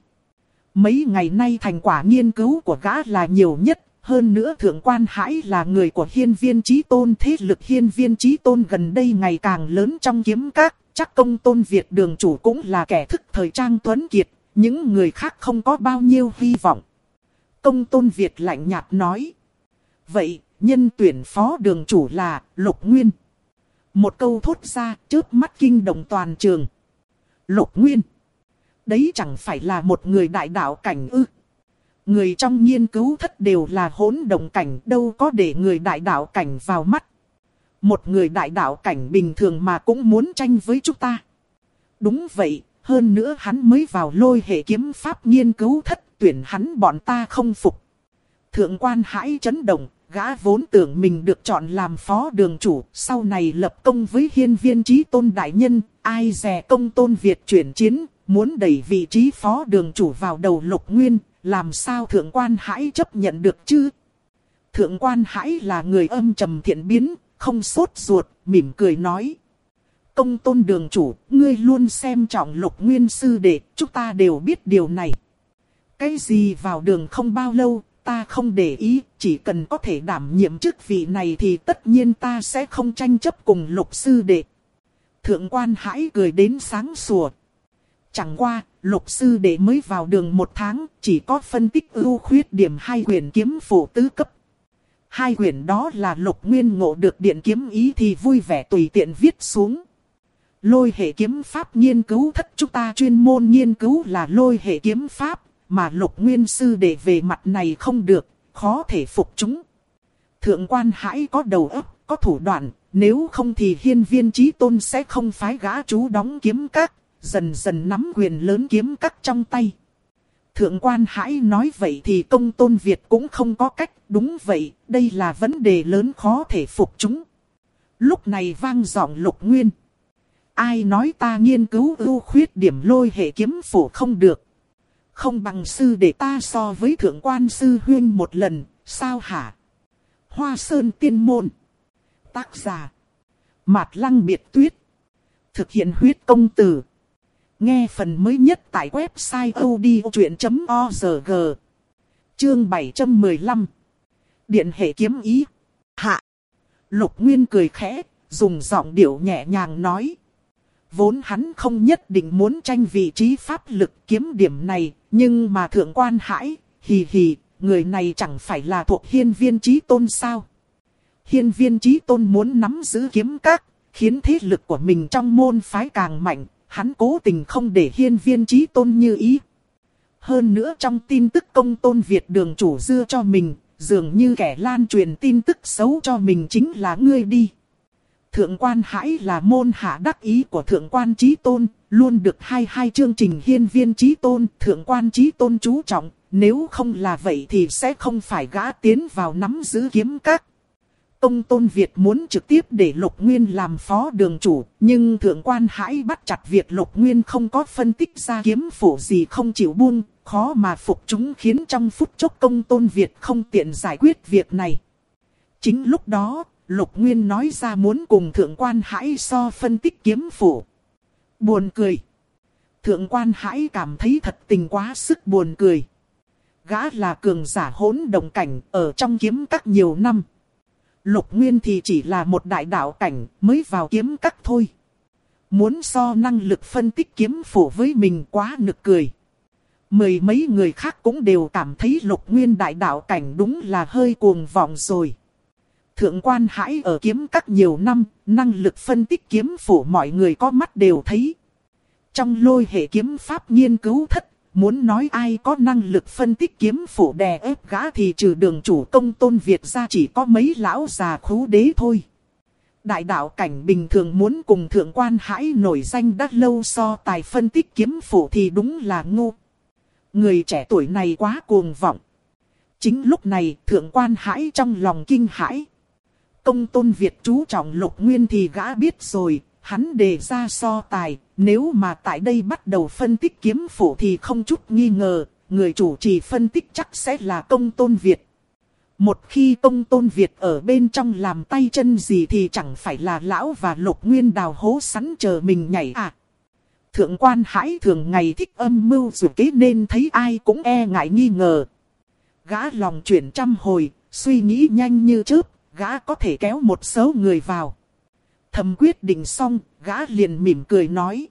Mấy ngày nay thành quả nghiên cứu của gã là nhiều nhất, hơn nữa Thượng Quan Hải là người của Hiên Viên Chí Tôn, thế lực Hiên Viên Chí Tôn gần đây ngày càng lớn trong kiếm các, chắc Công Tôn Việt đường chủ cũng là kẻ thức thời trang tuấn kiệt. Những người khác không có bao nhiêu hy vọng. Công Tôn Việt lạnh nhạt nói. Vậy, nhân tuyển phó đường chủ là Lục Nguyên. Một câu thốt ra, chớp mắt kinh động toàn trường. Lục Nguyên. Đấy chẳng phải là một người đại đạo cảnh ư. Người trong nghiên cứu thất đều là hỗn động cảnh, đâu có để người đại đạo cảnh vào mắt. Một người đại đạo cảnh bình thường mà cũng muốn tranh với chúng ta. Đúng vậy. Hơn nữa hắn mới vào Lôi hệ kiếm pháp nghiên cứu thất, tuyển hắn bọn ta không phục. Thượng Quan Hải chấn động, gã vốn tưởng mình được chọn làm phó đường chủ, sau này lập công với Hiên Viên Chí Tôn đại nhân, ai dè Công Tôn Việt chuyển chiến, muốn đẩy vị trí phó đường chủ vào đầu Lục Nguyên, làm sao Thượng Quan Hải chấp nhận được chứ? Thượng Quan Hải là người âm trầm thiện biến, không sốt ruột, mỉm cười nói. Công Tôn đường chủ, ngươi luôn xem trọng Lục Nguyên sư đệ, chúng ta đều biết điều này. Cái gì vào đường không bao lâu, ta không để ý, chỉ cần có thể đảm nhiệm chức vị này thì tất nhiên ta sẽ không tranh chấp cùng Lục sư đệ. Thượng Quan Hải cười đến sáng sủa. Chẳng qua, Lục sư đệ mới vào đường 1 tháng, chỉ có phân tích ưu khuyết điểm 2 quyển kiếm phổ tứ cấp. 2 quyển đó là Lục Nguyên ngộ được điện kiếm ý thì vui vẻ tùy tiện viết xuống. Lôi hệ kiếm pháp nghiên cứu thất chúng ta chuyên môn nghiên cứu là lôi hệ kiếm pháp, mà Lục Nguyên sư đệ về mặt này không được, khó thể phục chúng. Thượng Quan Hải có đầu óc, có thủ đoạn, nếu không thì Hiên Viên Chí Tôn sẽ không phái gã chú đóng kiếm các, dần dần nắm quyền lớn kiếm các trong tay. Thượng Quan Hải nói vậy thì Công Tôn Việt cũng không có cách, đúng vậy, đây là vấn đề lớn khó thể phục chúng. Lúc này vang giọng Lục Nguyên. Ai nói ta nghiên cứu ưu khuyết điểm lôi hệ kiếm phổ không được. Không bằng sư để ta so với Thượng Quan sư huyên một lần, sao hả? Hoa Sơn Tiên Môn. Tác giả. Mạt Lăng Biệt Tuyết. Thực hiện huyết công từ. Nghe phần mới nhất tại website odchuyện.org. Chương 715. Điện hệ kiếm ý. Hạ. Lục Nguyên cười khẽ, dùng giọng điệu nhẹ nhàng nói. Vốn hắn không nhất định muốn tranh vị trí pháp lực kiếm điểm này, nhưng mà thượng quan Hãi, hì hì, người này chẳng phải là thuộc Hiên Viên Chí Tôn sao? Hiên Viên Chí Tôn muốn nắm giữ kiếm các, khiến thế lực của mình trong môn phái càng mạnh, hắn cố tình không để Hiên Viên Chí Tôn như ý. Hơn nữa trong tin tức Công Tôn Việt đường chủ dưa cho mình, dường như kẻ lan truyền tin tức xấu cho mình chính là ngươi đi. Thượng quan Hãi là môn hạ đắc ý của Thượng quan Chí Tôn, luôn được hai chương trình Hiên Viên Chí Tôn, Thượng quan Chí Tôn chú trọng, nếu không là vậy thì sẽ không phải gã tiến vào nắm giữ kiếm các. Công Tôn Việt muốn trực tiếp để Lục Nguyên làm phó đường chủ, nhưng Thượng quan Hãi bắt chặt việc Lục Nguyên không có phân tích ra kiếm phủ gì không chịu buông, khó mà phục chúng khiến trong phút chốc Công Tôn Việt không tiện giải quyết việc này. Chính lúc đó, Lục Nguyên nói ra muốn cùng Thượng quan Hãi so phân tích kiếm phủ. Buồn cười. Thượng quan Hãi cảm thấy thật tình quá sức buồn cười. Gã là cường giả hỗn động cảnh ở trong kiếm các nhiều năm. Lục Nguyên thì chỉ là một đại đạo cảnh mới vào kiếm các thôi. Muốn so năng lực phân tích kiếm phủ với mình quá nực cười. Mười mấy người khác cũng đều cảm thấy Lục Nguyên đại đạo cảnh đúng là hơi cuồng vọng rồi. Thượng quan Hãi ở kiếm các nhiều năm, năng lực phân tích kiếm phủ mọi người có mắt đều thấy. Trong lôi hệ kiếm pháp nghiên cứu thất, muốn nói ai có năng lực phân tích kiếm phủ đè ép gã thì trừ đường chủ Công Tôn Việt ra chỉ có mấy lão già khú đế thôi. Đại đạo cảnh bình thường muốn cùng Thượng quan Hãi nổi danh đã lâu so tài phân tích kiếm phủ thì đúng là ngu. Người trẻ tuổi này quá cuồng vọng. Chính lúc này Thượng quan Hãi trong lòng kinh hãi. Công Tôn Việt chú trọng Lục Nguyên thì gã biết rồi, hắn đề ra so tài, nếu mà tại đây bắt đầu phân tích kiếm phủ thì không chút nghi ngờ, người chủ trì phân tích chắc sẽ là Công Tôn Việt. Một khi Công Tôn Việt ở bên trong làm tay chân gì thì chẳng phải là lão và Lục Nguyên đào hố sẵn chờ mình nhảy à. Thượng quan Hãi thường ngày thích âm mưu dù kế nên thấy ai cũng e ngại nghi ngờ. Gã lòng chuyển trăm hồi, suy nghĩ nhanh như chớp, gã có thể kéo một số người vào. Thầm quyết định xong, gã liền mỉm cười nói.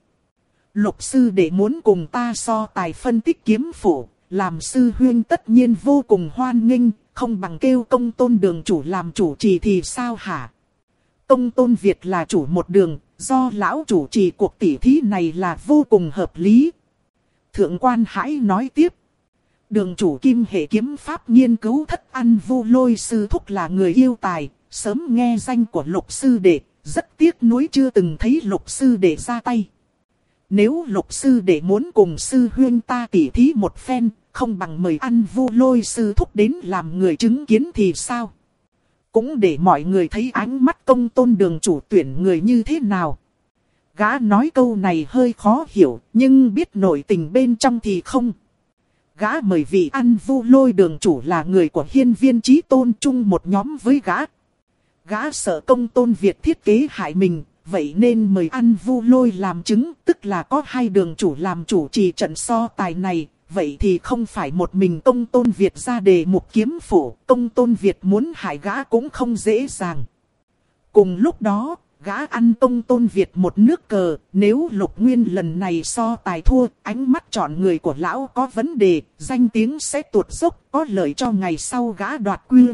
Lục sư đệ muốn cùng ta so tài phân tích kiếm phủ, làm sư huynh tất nhiên vô cùng hoan nghênh, không bằng kêu Công Tôn đường chủ làm chủ trì thì sao hả? Công Tôn Việt là chủ một đường, do lão chủ trì cuộc tỷ thí này là vô cùng hợp lý. Thượng quan Hãi nói tiếp. Đường chủ Kim hệ kiếm pháp nghiên cứu thất Ăn Vu Lôi sư thúc là người yêu tài, sớm nghe danh của Lục sư đệ, rất tiếc nuối chưa từng thấy Lục sư đệ ra tay. Nếu Lục sư đệ muốn cùng sư huynh ta tỉ thí một phen, không bằng mời Ăn Vu Lôi sư thúc đến làm người chứng kiến thì sao? Cũng để mọi người thấy ánh mắt Công Tôn đường chủ tuyển người như thế nào. Gã nói câu này hơi khó hiểu, nhưng biết nội tình bên trong thì không. Gã mời vị Ăn Vu Lôi đường chủ là người của Hiên Viên Chí Tôn chung một nhóm với gã. Gã sợ Công Tôn Việt thiết kế hại mình, vậy nên mời Ăn Vu Lôi làm chứng, tức là có hai đường chủ làm chủ trì trận so tài này. Vậy thì không phải một mình Công Tôn Việt ra đề mục kiếm phủ, Công Tôn Việt muốn hại gã cũng không dễ dàng. Cùng lúc đó, gã ăn Công Tôn Việt một nước cờ, nếu Lục Nguyên lần này so tài thua, ánh mắt chọn người của lão có vấn đề, danh tiếng sẽ tuột dốc, có lợi cho ngày sau gã đoạt quyền.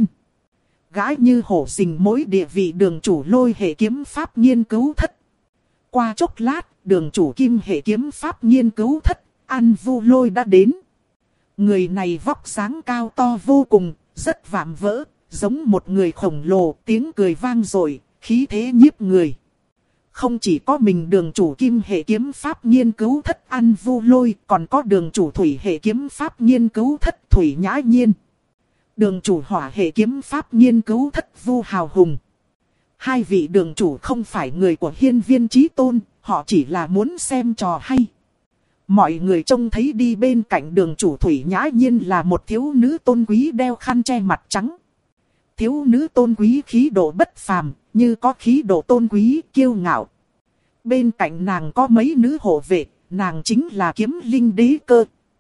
Gã như hổ rình mối địa vị đường chủ lôi hệ kiếm pháp nghiên cứu thất. Qua chốc lát, đường chủ Kim hệ kiếm pháp nghiên cứu thất, Ăn Vu Lôi đã đến. Người này vóc dáng cao to vô cùng, rất vạm vỡ, giống một người khổng lồ, tiếng cười vang dội, khí thế nhiếp người. Không chỉ có mình đường chủ Kim hệ kiếm pháp nghiên cứu thất Ăn Vu Lôi, còn có đường chủ Thủy hệ kiếm pháp nghiên cứu thất Thủy Nhã Nhiên. Đường chủ Hỏa hệ kiếm pháp nghiên cứu thất Vu Hào Hùng. Hai vị đường chủ không phải người của Hiên Viên Chí Tôn, họ chỉ là muốn xem trò hay. Mọi người trông thấy đi bên cạnh đường chủ Thủy Nhã Nhiên là một thiếu nữ tôn quý đeo khăn che mặt trắng. Thiếu nữ tôn quý khí độ bất phàm, như có khí độ tôn quý kiêu ngạo. Bên cạnh nàng có mấy nữ hộ vệ, nàng chính là Kiếm Linh Đế Cơ.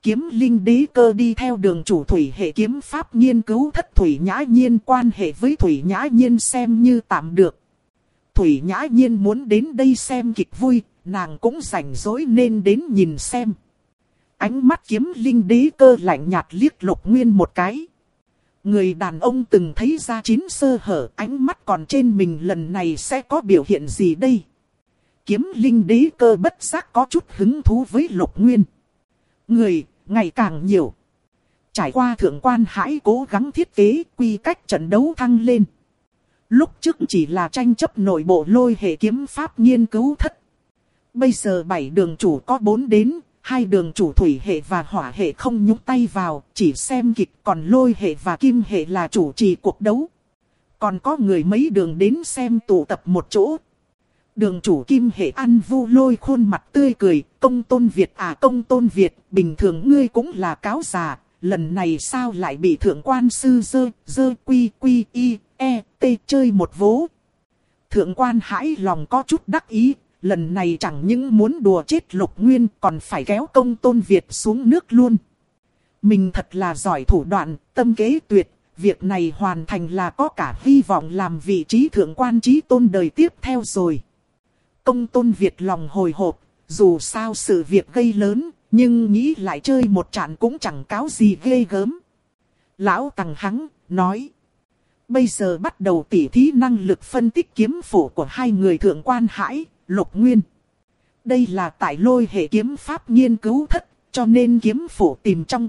Kiếm linh đế cơ đi theo đường chủ thủy hệ kiếm pháp nghiên cứu thất Thủy Nhã Nhiên, quan hệ với Thủy Nhã Nhiên xem như tạm được. Thủy Nhã Nhiên muốn đến đây xem kịch vui, nàng cũng rảnh rỗi nên đến nhìn xem. Ánh mắt kiếm linh đế cơ lạnh nhạt liếc Lục Nguyên một cái. Người đàn ông từng thấy ra chín sơ hở, ánh mắt còn trên mình lần này sẽ có biểu hiện gì đây? Kiếm linh đế cơ bất giác có chút hứng thú với Lục Nguyên. Người, ngày càng nhiều. Trải qua thượng quan hãi cố gắng thiết kế quy cách trận đấu thăng lên. Lúc trước chỉ là tranh chấp nội bộ lôi hệ kiếm pháp nghiên cứu thất. Bây giờ 7 đường chủ có 4 đến, 2 đường chủ thủy hệ và hỏa hệ không nhúng tay vào, chỉ xem kịch, còn lôi hệ và kim hệ là chủ trì cuộc đấu. Còn có người mấy đường đến xem tụ tập một chỗ. Đường chủ kim hệ Ăn Vu Lôi khuôn mặt tươi cười, Công Tôn Việt à, Công Tôn Việt, bình thường ngươi cũng là cáo già, lần này sao lại bị thượng quan sư dơ quy y e t chơi một vố. Thượng quan hãi lòng có chút đắc ý, lần này chẳng những muốn đùa chết Lục Nguyên còn phải kéo Công Tôn Việt xuống nước luôn. Mình thật là giỏi thủ đoạn, tâm kế tuyệt, việc này hoàn thành là có cả hy vọng làm vị trí thượng quan chí tôn đời tiếp theo rồi. Công Tôn Việt lòng hồi hộp, dù sao sự việc gây lớn, nhưng nghĩ lại chơi một trận cũng chẳng cáo gì ghê gớm. Lão Tằng hắng, nói. Bây giờ bắt đầu tỉ thí năng lực phân tích kiếm phủ của hai người thượng quan hãi, Lục Nguyên. Đây là tại lôi hệ kiếm pháp nghiên cứu thất, cho nên kiếm phủ tìm trong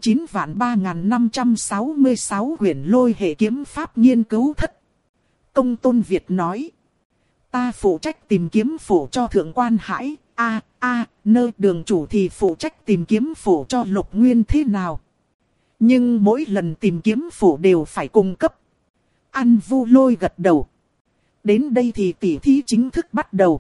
9.3566 quyển lôi hệ kiếm pháp nghiên cứu thất. Công Tôn Việt nói. Ta phụ trách tìm kiếm phủ cho thượng quan hãi, nơi đường chủ thì phụ trách tìm kiếm phủ cho Lục Nguyên thế nào. Nhưng mỗi lần tìm kiếm phủ đều phải cung cấp. Ăn Vu Lôi gật đầu. Đến đây thì tỉ thí chính thức bắt đầu.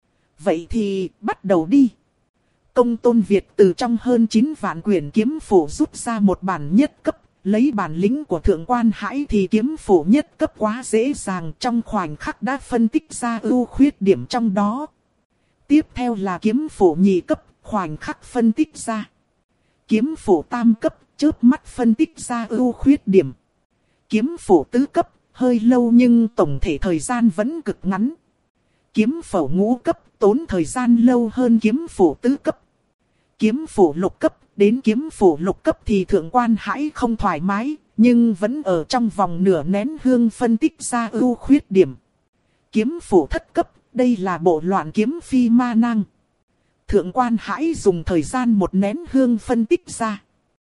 Vậy thì bắt đầu đi. Công Tôn Việt từ trong hơn 9 vạn quyển kiếm phủ rút ra một bản nhất cấp. Lấy bản lĩnh của thượng quan hãi thì kiếm phủ nhất cấp quá dễ dàng, trong khoảnh khắc đã phân tích ra ưu khuyết điểm trong đó. Tiếp theo là kiếm phủ nhị cấp, khoảnh khắc phân tích ra. Kiếm phủ tam cấp, chớp mắt phân tích ra ưu khuyết điểm. Kiếm phủ tứ cấp, hơi lâu nhưng tổng thể thời gian vẫn cực ngắn. Kiếm phủ ngũ cấp, tốn thời gian lâu hơn kiếm phủ tứ cấp. Kiếm phủ lục cấp, đến kiếm phủ lục cấp thì thượng quan hãi không thoải mái, nhưng vẫn ở trong vòng nửa nén hương phân tích ra ưu khuyết điểm. Kiếm phủ thất cấp, đây là bộ loạn kiếm phi ma năng. Thượng quan hãi dùng thời gian một nén hương phân tích ra.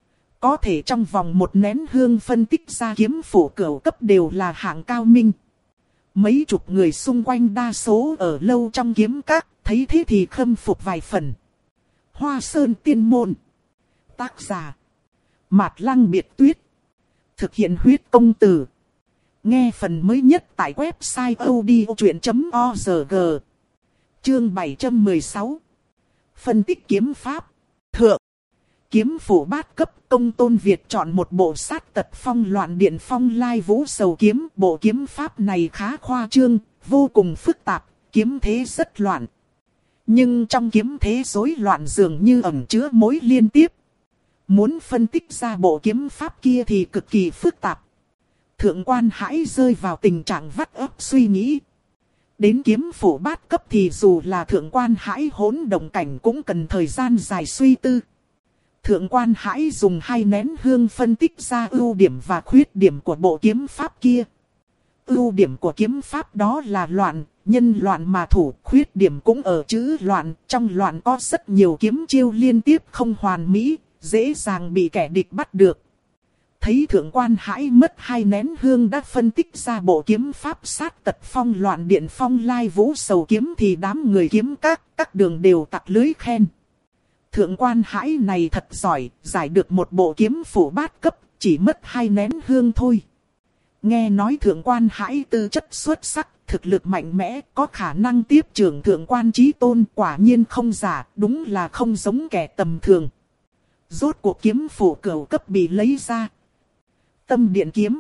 Có thể trong vòng một nén hương phân tích ra kiếm phủ cửu cấp đều là hạng cao minh. Mấy chục người xung quanh đa số ở lâu trong kiếm các, thấy thế thì khâm phục vài phần. Hoa Sơn Tiên Môn. Tác giả Mạt Lăng Biệt Tuyết. Thực hiện huyết công từ. Nghe phần mới nhất tại website odchuyện.org. Chương 716. Phân tích kiếm pháp. Thượng. Kiếm phủ bát cấp, Công Tôn Việt chọn một bộ sát tật phong loạn điện phong lai vũ sầu kiếm. Bộ kiếm pháp này khá khoa trương, vô cùng phức tạp, kiếm thế rất loạn. Nhưng trong kiếm thế rối loạn dường như ẩn chứa mối liên tiếp. Muốn phân tích ra bộ kiếm pháp kia thì cực kỳ phức tạp. Thượng quan hãi rơi vào tình trạng vắt óc suy nghĩ. Đến kiếm phủ bát cấp thì dù là thượng quan hãi hỗn động cảnh cũng cần thời gian dài suy tư. Thượng quan hãi dùng 2 nén hương phân tích ra ưu điểm và khuyết điểm của bộ kiếm pháp kia. Ưu điểm của kiếm pháp đó là loạn, nhân loạn mà thủ, khuyết điểm cũng ở chữ loạn, trong loạn có rất nhiều kiếm chiêu liên tiếp không hoàn mỹ, dễ dàng bị kẻ địch bắt được. Thấy thượng quan hãi mất 2 nén hương đã phân tích ra bộ kiếm pháp sát tật phong loạn điện phong lai vũ sầu kiếm thì đám người kiếm các đường đều tặc lưới khen. Thượng quan hãi này thật giỏi, giải được một bộ kiếm phủ bát cấp, chỉ mất 2 nén hương thôi. Nghe nói thượng quan hãi tư chất xuất sắc, thực lực mạnh mẽ, có khả năng tiếp trưởng thượng quan chí tôn, quả nhiên không giả, đúng là không giống kẻ tầm thường. Rốt cuộc kiếm phủ cửu cấp bị lấy ra. Tâm điện kiếm.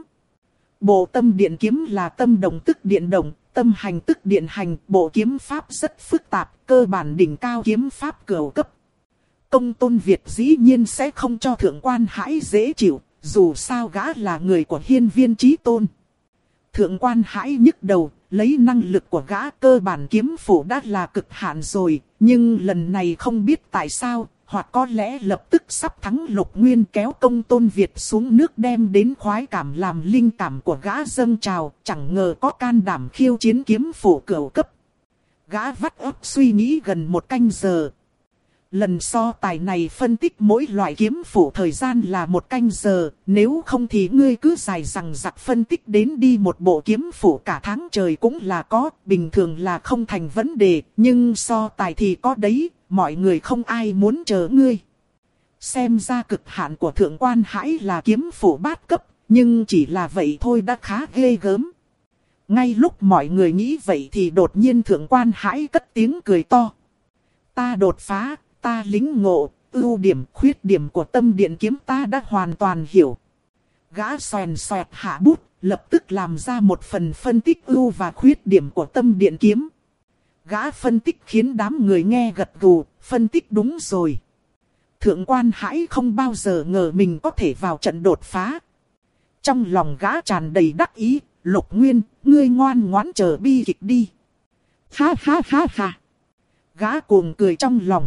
Bộ tâm điện kiếm là tâm đồng tức điện đồng, tâm hành tức điện hành, bộ kiếm pháp rất phức tạp, cơ bản đỉnh cao kiếm pháp cửu cấp. Công Tôn Việt dĩ nhiên sẽ không cho Thượng Quan Hãi dễ chịu, dù sao gã là người của Hiên Viên Chí Tôn. Thượng Quan Hãi nhức đầu, lấy năng lực của gã cơ bản kiếm phủ đã là cực hạn rồi, nhưng lần này không biết tại sao, hoặc có lẽ lập tức sắp thắng Lục Nguyên kéo Công Tôn Việt xuống nước đem đến khoái cảm làm linh cảm của gã dâng trào, chẳng ngờ có can đảm khiêu chiến kiếm phủ cửu cấp. Gã vắt óc suy nghĩ gần 1 canh giờ. Lần so tài này phân tích mỗi loại kiếm phủ thời gian là 1 canh giờ, nếu không thì ngươi cứ dài dằng dặc phân tích đến đi một bộ kiếm phủ cả tháng trời cũng là có, bình thường là không thành vấn đề, nhưng so tài thì có đấy, mọi người không ai muốn chờ ngươi. Xem ra cực hạn của Thượng Quan Hãi là kiếm phủ bát cấp, nhưng chỉ là vậy thôi đã khá ghê gớm. Ngay lúc mọi người nghĩ vậy thì đột nhiên Thượng Quan Hãi cất tiếng cười to. Ta đột phá, ta lĩnh ngộ, ưu điểm khuyết điểm của tâm điện kiếm ta đã hoàn toàn hiểu. Gã xoèn xoẹt hạ bút, lập tức làm ra một phần phân tích ưu và khuyết điểm của tâm điện kiếm. Gã phân tích khiến đám người nghe gật gù, phân tích đúng rồi. Thượng Quan Hãi không bao giờ ngờ mình có thể vào trận đột phá. Trong lòng gã tràn đầy đắc ý, Lục Nguyên, ngươi ngoan ngoãn chờ bi kịch đi. Ha ha ha ha. Gã cuồng cười trong lòng.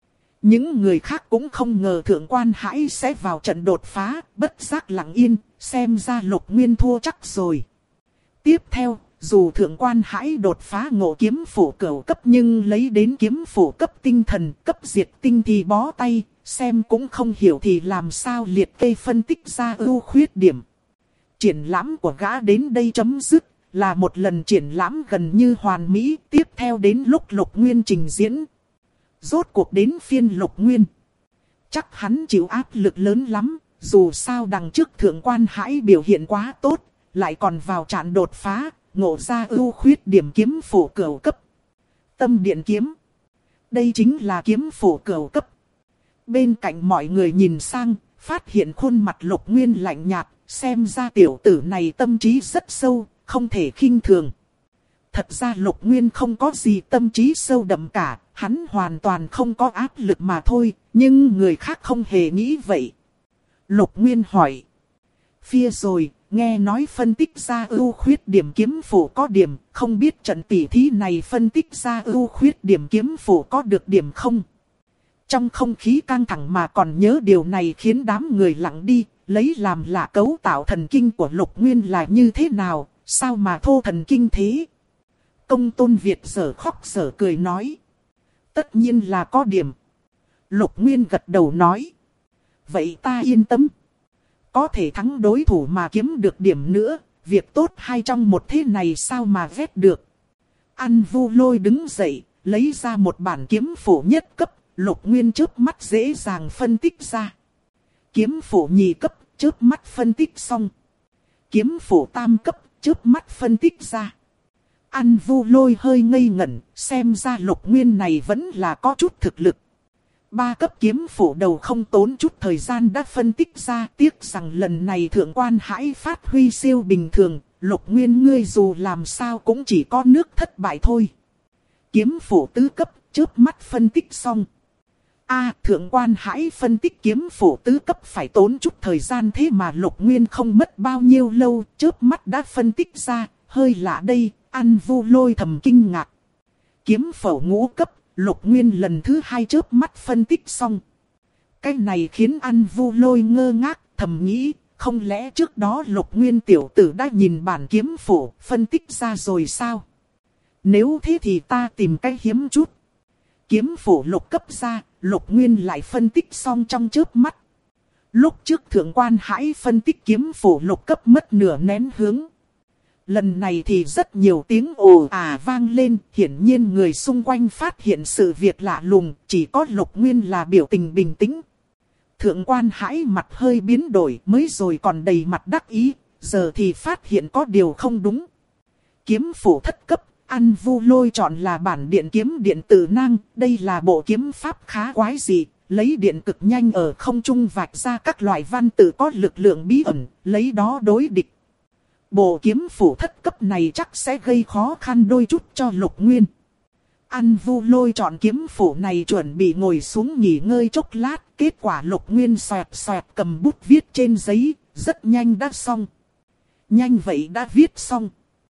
Những người khác cũng không ngờ Thượng Quan Hãi sẽ vào trận đột phá, bất giác lặng yên, xem ra Lục Nguyên thua chắc rồi. Tiếp theo, dù Thượng Quan Hãi đột phá ngộ kiếm phủ cửu cấp nhưng lấy đến kiếm phủ cấp tinh thần, cấp diệt tinh thì bó tay, xem cũng không hiểu thì làm sao liệt kê phân tích ra ưu khuyết điểm. Triển lãm của gã đến đây chấm dứt, là một lần triển lãm gần như hoàn mỹ, tiếp theo đến lúc Lục Nguyên trình diễn. Rốt cuộc đến phiên Lục Nguyên. Chắc hắn chịu áp lực lớn lắm, dù sao đằng trước Thượng Quan Hãi biểu hiện quá tốt, lại còn vào trận đột phá, ngộ ra ưu khuyết điểm kiếm phủ cửu cấp. Tâm điện kiếm. Đây chính là kiếm phủ cửu cấp. Bên cạnh mọi người nhìn sang, phát hiện khuôn mặt Lục Nguyên lạnh nhạt, xem ra tiểu tử này tâm trí rất sâu, không thể khinh thường. Thật ra Lục Nguyên không có gì tâm trí sâu đậm cả, hắn hoàn toàn không có áp lực mà thôi, nhưng người khác không hề nghĩ vậy. Lục Nguyên hỏi. Phía rồi, nghe nói phân tích ra ưu khuyết điểm kiếm phủ có điểm, không biết trận tỉ thí này phân tích ra ưu khuyết điểm kiếm phủ có được điểm không? Trong không khí căng thẳng mà còn nhớ điều này khiến đám người lặng đi, lấy làm lạ cấu tạo thần kinh của Lục Nguyên là như thế nào, sao mà thô thần kinh thế? Công Tôn Việt giở khóc giở cười nói. Tất nhiên là có điểm. Lục Nguyên gật đầu nói. Vậy ta yên tâm. Có thể thắng đối thủ mà kiếm được điểm nữa, việc tốt hay trong một thế này sao mà ghét được. An Vu Lôi đứng dậy, lấy ra một bản kiếm phủ nhất cấp, Lục Nguyên chớp mắt dễ dàng phân tích ra. Kiếm phủ nhị cấp, chớp mắt phân tích xong. Kiếm phủ tam cấp, chớp mắt phân tích ra. An Vu Lôi hơi ngây ngẩn, xem ra Lục Nguyên này vẫn là có chút thực lực. 3 cấp kiếm phủ đầu không tốn chút thời gian đã phân tích ra, tiếc rằng lần này Thượng Quan Hãi phát huy siêu bình thường, Lục Nguyên ngươi dù làm sao cũng chỉ có nước thất bại thôi. Kiếm phủ tứ cấp, chớp mắt phân tích xong. Thượng Quan Hãi phân tích kiếm phủ tứ cấp phải tốn chút thời gian thế mà Lục Nguyên không mất bao nhiêu lâu, chớp mắt đã phân tích ra, hơi lạ đây, An Vu Lôi thầm kinh ngạc. Kiếm phủ ngũ cấp, Lục Nguyên lần thứ 2 chớp mắt phân tích xong. Cái này khiến An Vu Lôi ngơ ngác, thầm nghĩ, không lẽ trước đó Lục Nguyên tiểu tử đã nhìn bản kiếm phủ, phân tích ra rồi sao? Nếu thế thì ta tìm cách hiếm chút. Kiếm phủ lục cấp ra, Lục Nguyên lại phân tích xong trong chớp mắt. Lúc trước Thượng Quan Hãi phân tích kiếm phủ lục cấp mất nửa nén hướng. Lần này thì rất nhiều tiếng ồ vang lên, hiển nhiên người xung quanh phát hiện sự việc lạ lùng, chỉ có Lục Nguyên là biểu tình bình tĩnh. Thượng Quan Hãi mặt hơi biến đổi, mới rồi còn đầy mặt đắc ý, giờ thì phát hiện có điều không đúng. Kiếm phủ thất cấp, An Vu Lôi chọn là bản điện kiếm điện tử năng, đây là bộ kiếm pháp khá quái dị, lấy điện cực nhanh ở không trung vạch ra các loại văn tự có lực lượng bí ẩn, lấy đó đối địch. Bộ kiếm phủ thất cấp này chắc sẽ gây khó khăn đôi chút cho Lục Nguyên. Ăn Vu Lôi chọn kiếm phủ này chuẩn bị ngồi xuống nghỉ ngơi chốc lát, kết quả Lục Nguyên xoẹt xoẹt cầm bút viết trên giấy, rất nhanh đã xong. Nhanh vậy đã viết xong.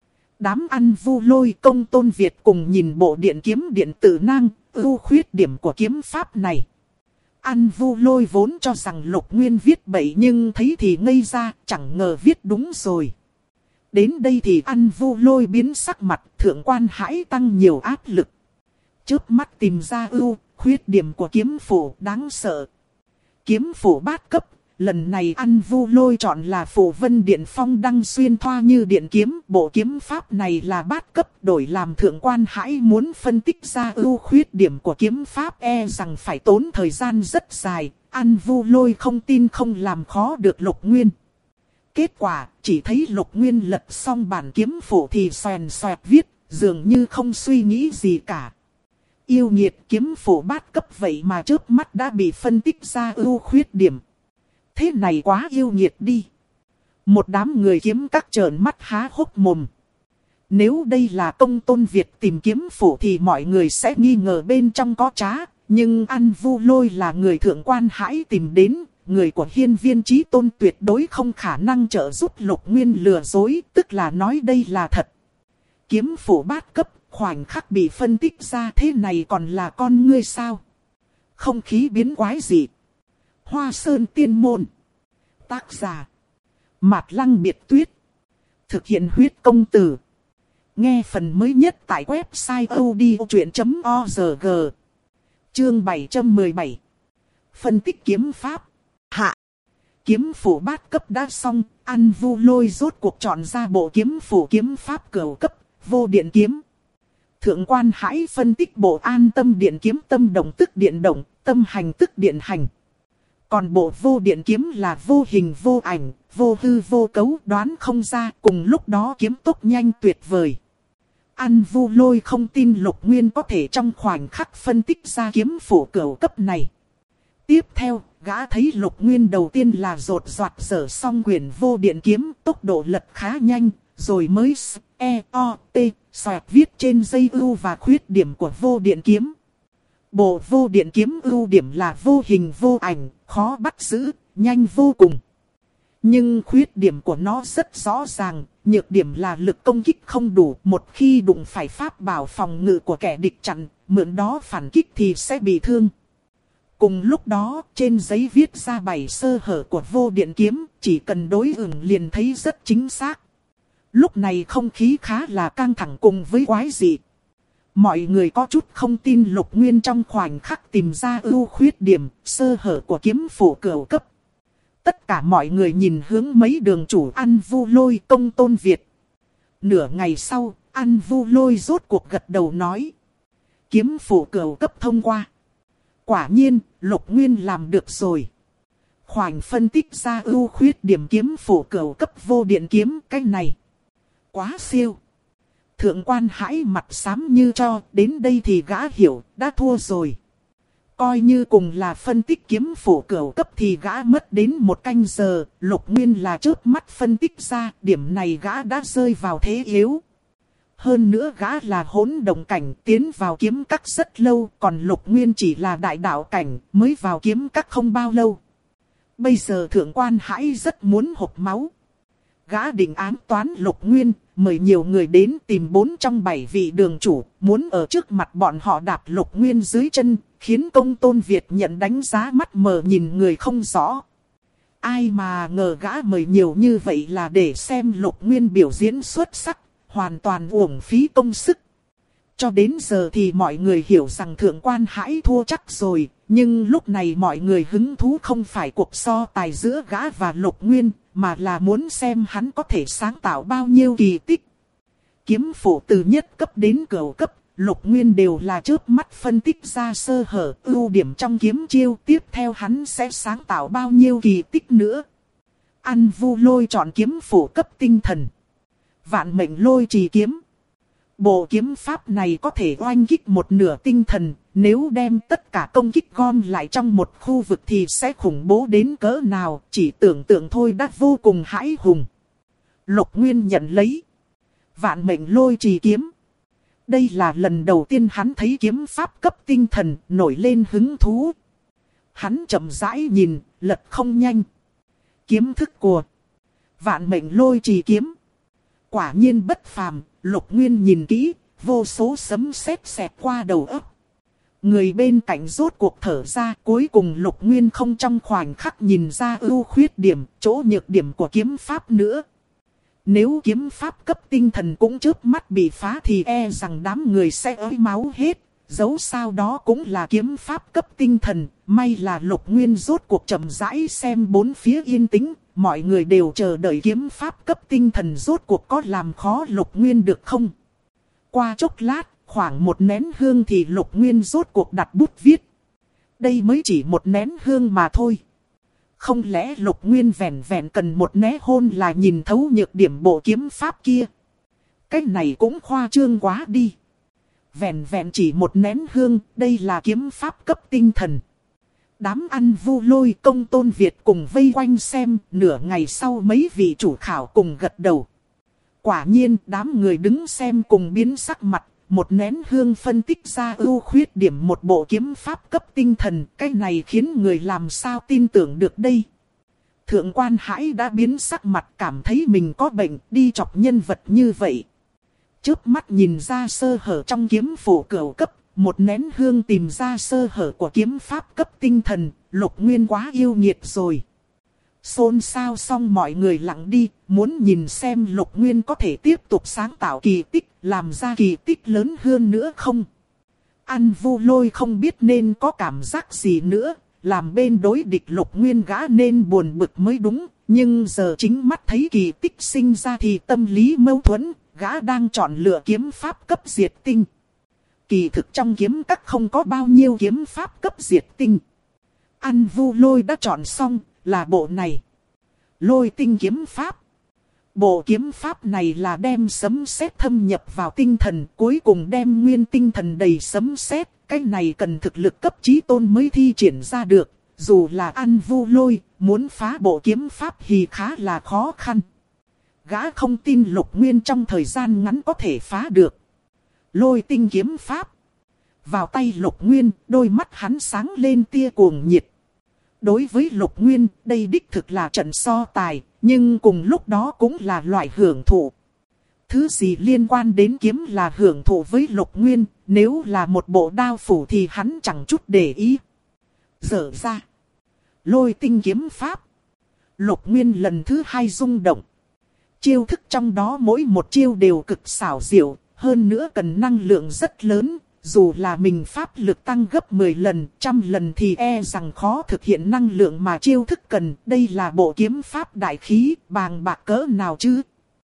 Đám Ăn Vu Lôi Công Tôn Việt cùng nhìn bộ điện kiếm điện tử nang, ưu khuyết điểm của kiếm pháp này. Ăn Vu Lôi vốn cho rằng Lục Nguyên viết bậy nhưng thấy thì ngây ra, chẳng ngờ viết đúng rồi. Đến đây thì Ăn Vu Lôi biến sắc mặt, thượng quan hãi tăng nhiều áp lực. Chớp mắt tìm ra ưu khuyết điểm của kiếm phủ đáng sợ. Kiếm phủ bát cấp, lần này Ăn Vu Lôi chọn là Phủ Vân Điện Phong Đăng xuyên thoa như điện kiếm. Bộ kiếm pháp này là bát cấp, đổi làm thượng quan hãi muốn phân tích ra ưu khuyết điểm của kiếm pháp e rằng phải tốn thời gian rất dài. Ăn Vu Lôi không tin không làm khó được Lục Nguyên. Kết quả, chỉ thấy Lục Nguyên lật xong bản kiếm phủ thì xoèn xoẹt viết, dường như không suy nghĩ gì cả. Yêu nghiệt, kiếm phủ bát cấp vậy mà trước mắt đã bị phân tích ra ưu khuyết điểm. Thế này quá yêu nghiệt đi. Một đám người kiếm các trợn mắt há hốc mồm. Nếu đây là Công Tôn Việt tìm kiếm phủ thì mọi người sẽ nghi ngờ bên trong có trá. Nhưng Ăn Vu Lôi là người thượng quan hãi tìm đến. Người của Hiên Viên Chí Tôn tuyệt đối không khả năng trợ giúp Lục Nguyên lừa dối, tức là nói đây là thật. Kiếm phủ bát cấp, khoảnh khắc bị phân tích ra thế này còn là con ngươi sao? Không khí biến quái dị. Hoa Sơn Tiên Môn. Tác giả Mạt Lăng Biệt Tuyết. Thực hiện huyết công từ. Nghe phần mới nhất tại website odchuyện.org. Chương 717. Phân tích kiếm pháp. Hạ. Kiếm phủ bát cấp đã xong, Ăn Vu Lôi rốt cuộc chọn ra bộ kiếm phủ kiếm pháp cửu cấp, Vô Điện Kiếm. Thượng quan hãi phân tích bộ An Tâm Điện Kiếm, tâm động tức điện động, tâm hành tức điện hành. Còn bộ Vô Điện Kiếm là vô hình vô ảnh, vô hư vô cấu, đoán không ra, cùng lúc đó kiếm tốc nhanh tuyệt vời. Ăn Vu Lôi không tin Lục Nguyên có thể trong khoảnh khắc phân tích ra kiếm phủ cửu cấp này. Tiếp theo, gã thấy Lục Nguyên đầu tiên là rột soạt dở xong quyển Vô Điện Kiếm, tốc độ lật khá nhanh, rồi mới xoẹt viết trên dây ưu và khuyết điểm của Vô Điện Kiếm. Bộ Vô Điện Kiếm ưu điểm là vô hình vô ảnh, khó bắt giữ, nhanh vô cùng. Nhưng khuyết điểm của nó rất rõ ràng, nhược điểm là lực công kích không đủ, một khi đụng phải pháp bảo phòng ngự của kẻ địch chặn, mượn đó phản kích thì sẽ bị thương. Cùng lúc đó, trên giấy viết ra 7 sơ hở của Vô Điện Kiếm, chỉ cần đối ứng liền thấy rất chính xác. Lúc này không khí khá là căng thẳng cùng với quái dị. Mọi người có chút không tin Lục Nguyên trong khoảnh khắc tìm ra ưu khuyết điểm, sơ hở của kiếm phủ cửu cấp. Tất cả mọi người nhìn hướng mấy đường chủ Ăn Vu Lôi, Công Tôn Việt. Nửa ngày sau, Ăn Vu Lôi rốt cuộc gật đầu nói. Kiếm phủ cửu cấp thông qua. Quả nhiên, Lục Nguyên làm được rồi. Khoảnh phân tích ra ưu khuyết điểm kiếm phủ cửu cấp Vô Điện Kiếm, cái này quá siêu. Thượng quan hãi mặt xám như cho, đến đây thì gã hiểu, đã thua rồi. Coi như cùng là phân tích kiếm phủ cửu cấp thì gã mất đến 1 canh giờ, Lục Nguyên là chớp mắt phân tích ra, điểm này gã đã rơi vào thế yếu. Hơn nữa gã là hỗn động cảnh, tiến vào kiếm các rất lâu, còn Lục Nguyên chỉ là đại đạo cảnh, mới vào kiếm các không bao lâu. Bây giờ thượng quan hãi rất muốn hộc máu. Gã định ám toán Lục Nguyên, mời nhiều người đến tìm 4 trong 7 vị đường chủ, muốn ở trước mặt bọn họ đạp Lục Nguyên dưới chân, khiến Công Tôn Việt nhận đánh giá mắt mờ nhìn người không rõ. Ai mà ngờ gã mời nhiều như vậy là để xem Lục Nguyên biểu diễn xuất sắc, hoàn toàn uổng phí công sức. Cho đến giờ thì mọi người hiểu rằng thượng quan hãi thua chắc rồi, nhưng lúc này mọi người hứng thú không phải cuộc so tài giữa gã và Lục Nguyên, mà là muốn xem hắn có thể sáng tạo bao nhiêu kỳ tích. Kiếm phủ từ nhất cấp đến cửu cấp, Lục Nguyên đều là chớp mắt phân tích ra sơ hở, ưu điểm trong kiếm chiêu, tiếp theo hắn sẽ sáng tạo bao nhiêu kỳ tích nữa. Ăn Vu Lôi chọn kiếm phủ cấp tinh thần. Vạn Mệnh Lôi Trì Kiếm. Bộ kiếm pháp này có thể oanh kích một nửa tinh thần, nếu đem tất cả công kích gom lại trong một khu vực thì sẽ khủng bố đến cỡ nào, chỉ tưởng tượng thôi đã vô cùng hãi hùng. Lục Nguyên nhận lấy. Vạn Mệnh Lôi Trì Kiếm. Đây là lần đầu tiên hắn thấy kiếm pháp cấp tinh thần, nổi lên hứng thú. Hắn chậm rãi nhìn, lật không nhanh. Kiếm thức của Vạn Mệnh Lôi Trì kiếm. Quả nhiên bất phàm, Lục Nguyên nhìn kỹ, vô số sấm sét xẹt qua đầu óc. Người bên cạnh rốt cuộc thở ra, cuối cùng Lục Nguyên không trong khoảnh khắc nhìn ra ưu khuyết điểm, chỗ nhược điểm của kiếm pháp nữa. Nếu kiếm pháp cấp tinh thần cũng chớp mắt bị phá thì e rằng đám người sẽ ới máu hết. Dẫu sao đó cũng là kiếm pháp cấp tinh thần, may là Lục Nguyên rốt cuộc chậm rãi xem bốn phía yên tĩnh, mọi người đều chờ đợi kiếm pháp cấp tinh thần rốt cuộc có làm khó Lục Nguyên được không. Qua chốc lát, khoảng một nén hương thì Lục Nguyên rốt cuộc đặt bút viết. Đây mới chỉ một nén hương mà thôi. Không lẽ Lục Nguyên vẹn vẹn cần một né hôn là nhìn thấu nhược điểm bộ kiếm pháp kia? Cái này cũng khoa trương quá đi. Vẹn vẹn chỉ một nén hương, đây là kiếm pháp cấp tinh thần. Đám ăn Vu Lôi, Công Tôn Việt cùng vây quanh xem, nửa ngày sau mấy vị chủ khảo cùng gật đầu. Quả nhiên đám người đứng xem cùng biến sắc mặt, một nén hương phân tích ra ưu khuyết điểm một bộ kiếm pháp cấp tinh thần, cái này khiến người làm sao tin tưởng được đây. Thượng quan Hãi đã biến sắc mặt, cảm thấy mình có bệnh, đi chọc nhân vật như vậy. Chớp mắt nhìn ra sơ hở trong kiếm phổ cửu cấp, một nén hương tìm ra sơ hở của kiếm pháp cấp tinh thần, Lục Nguyên quá yêu nghiệt rồi. Xôn xao xong mọi người lặng đi, muốn nhìn xem Lục Nguyên có thể tiếp tục sáng tạo kỳ tích, làm ra kỳ tích lớn hơn nữa không. Ăn Vu Lôi không biết nên có cảm giác gì nữa, làm bên đối địch Lục Nguyên gã nên buồn bực mới đúng, nhưng giờ chính mắt thấy kỳ tích sinh ra thì tâm lý mâu thuẫn, gã đang chọn lựa kiếm pháp cấp diệt tinh. Kỳ thực trong kiếm các không có bao nhiêu kiếm pháp cấp diệt tinh. Ăn Vu Lôi đã chọn xong, là bộ này. Lôi tinh kiếm pháp. Bộ kiếm pháp này là đem sấm sét thâm nhập vào tinh thần, cuối cùng đem nguyên tinh thần đầy sấm sét. Cái này cần thực lực cấp chí tôn mới thi triển ra được. Dù là Ăn Vu Lôi, muốn phá bộ kiếm pháp thì khá là khó khăn. Gã không tin Lục Nguyên trong thời gian ngắn có thể phá được. Lôi tinh kiếm pháp. Vào tay Lục Nguyên, đôi mắt hắn sáng lên tia cuồng nhiệt. Đối với Lục Nguyên, đây đích thực là trận so tài, nhưng cùng lúc đó cũng là loại hưởng thụ. Thứ gì liên quan đến kiếm là hưởng thụ với Lục Nguyên, nếu là một bộ đao phủ thì hắn chẳng chút để ý. Dở ra. Lôi tinh kiếm pháp. Lục Nguyên lần thứ hai rung động. Chiêu thức trong đó mỗi một chiêu đều cực xảo diệu, hơn nữa cần năng lượng rất lớn. Dù là mình pháp lực tăng gấp 10 lần, 100 lần thì e rằng khó thực hiện năng lượng mà chiêu thức cần. Đây là bộ kiếm pháp đại khí, bàng bạc cỡ nào chứ?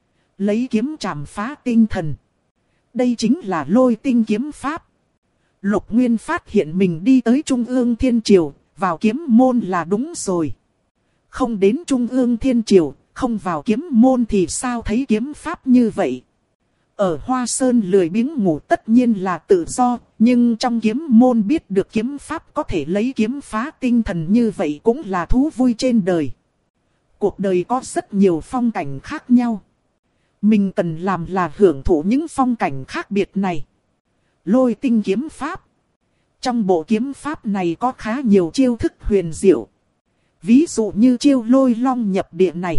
Lấy kiếm chạm phá tinh thần. Đây chính là lôi tinh kiếm pháp. Lục Nguyên phát hiện mình đi tới Trung ương Thiên Triều, vào kiếm môn là đúng rồi. Không đến Trung ương Thiên Triều, không vào kiếm môn thì sao thấy kiếm pháp như vậy? Ở Hoa Sơn lười biếng ngủ tất nhiên là tự do, nhưng trong kiếm môn biết được kiếm pháp có thể lấy kiếm phá tinh thần như vậy cũng là thú vui trên đời. Cuộc đời có rất nhiều phong cảnh khác nhau. Mình cần làm là hưởng thụ những phong cảnh khác biệt này. Lôi tinh kiếm pháp. Trong bộ kiếm pháp này có khá nhiều chiêu thức huyền diệu. Ví dụ như chiêu lôi long nhập địa này.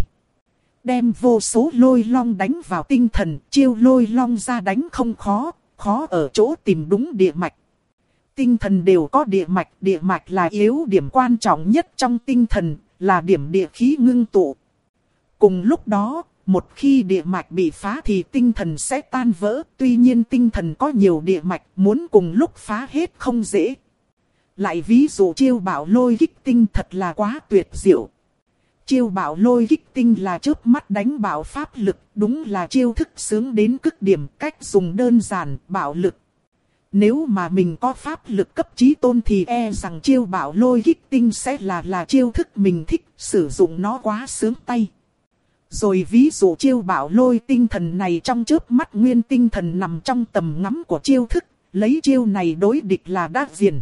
Đem vô số lôi long đánh vào tinh thần, chiêu lôi long ra đánh không khó, khó ở chỗ tìm đúng địa mạch. Tinh thần đều có địa mạch là yếu điểm quan trọng nhất trong tinh thần, là điểm địa khí ngưng tụ. Cùng lúc đó, một khi địa mạch bị phá thì tinh thần sẽ tan vỡ, tuy nhiên tinh thần có nhiều địa mạch, muốn cùng lúc phá hết không dễ. Lại ví dụ chiêu bảo lôi kích tinh thật là quá tuyệt diệu. Chiêu bảo lôi kích tinh là chớp mắt đánh bạo pháp lực, đúng là chiêu thức sướng đến cực điểm, cách dùng đơn giản, bạo lực. Nếu mà mình có pháp lực cấp chí tôn thì e rằng chiêu bảo lôi kích tinh sẽ là chiêu thức mình thích, sử dụng nó quá sướng tay. Rồi ví dụ chiêu bảo lôi tinh thần này trong chớp mắt nguyên tinh thần nằm trong tầm ngắm của chiêu thức, lấy chiêu này đối địch là đã diền.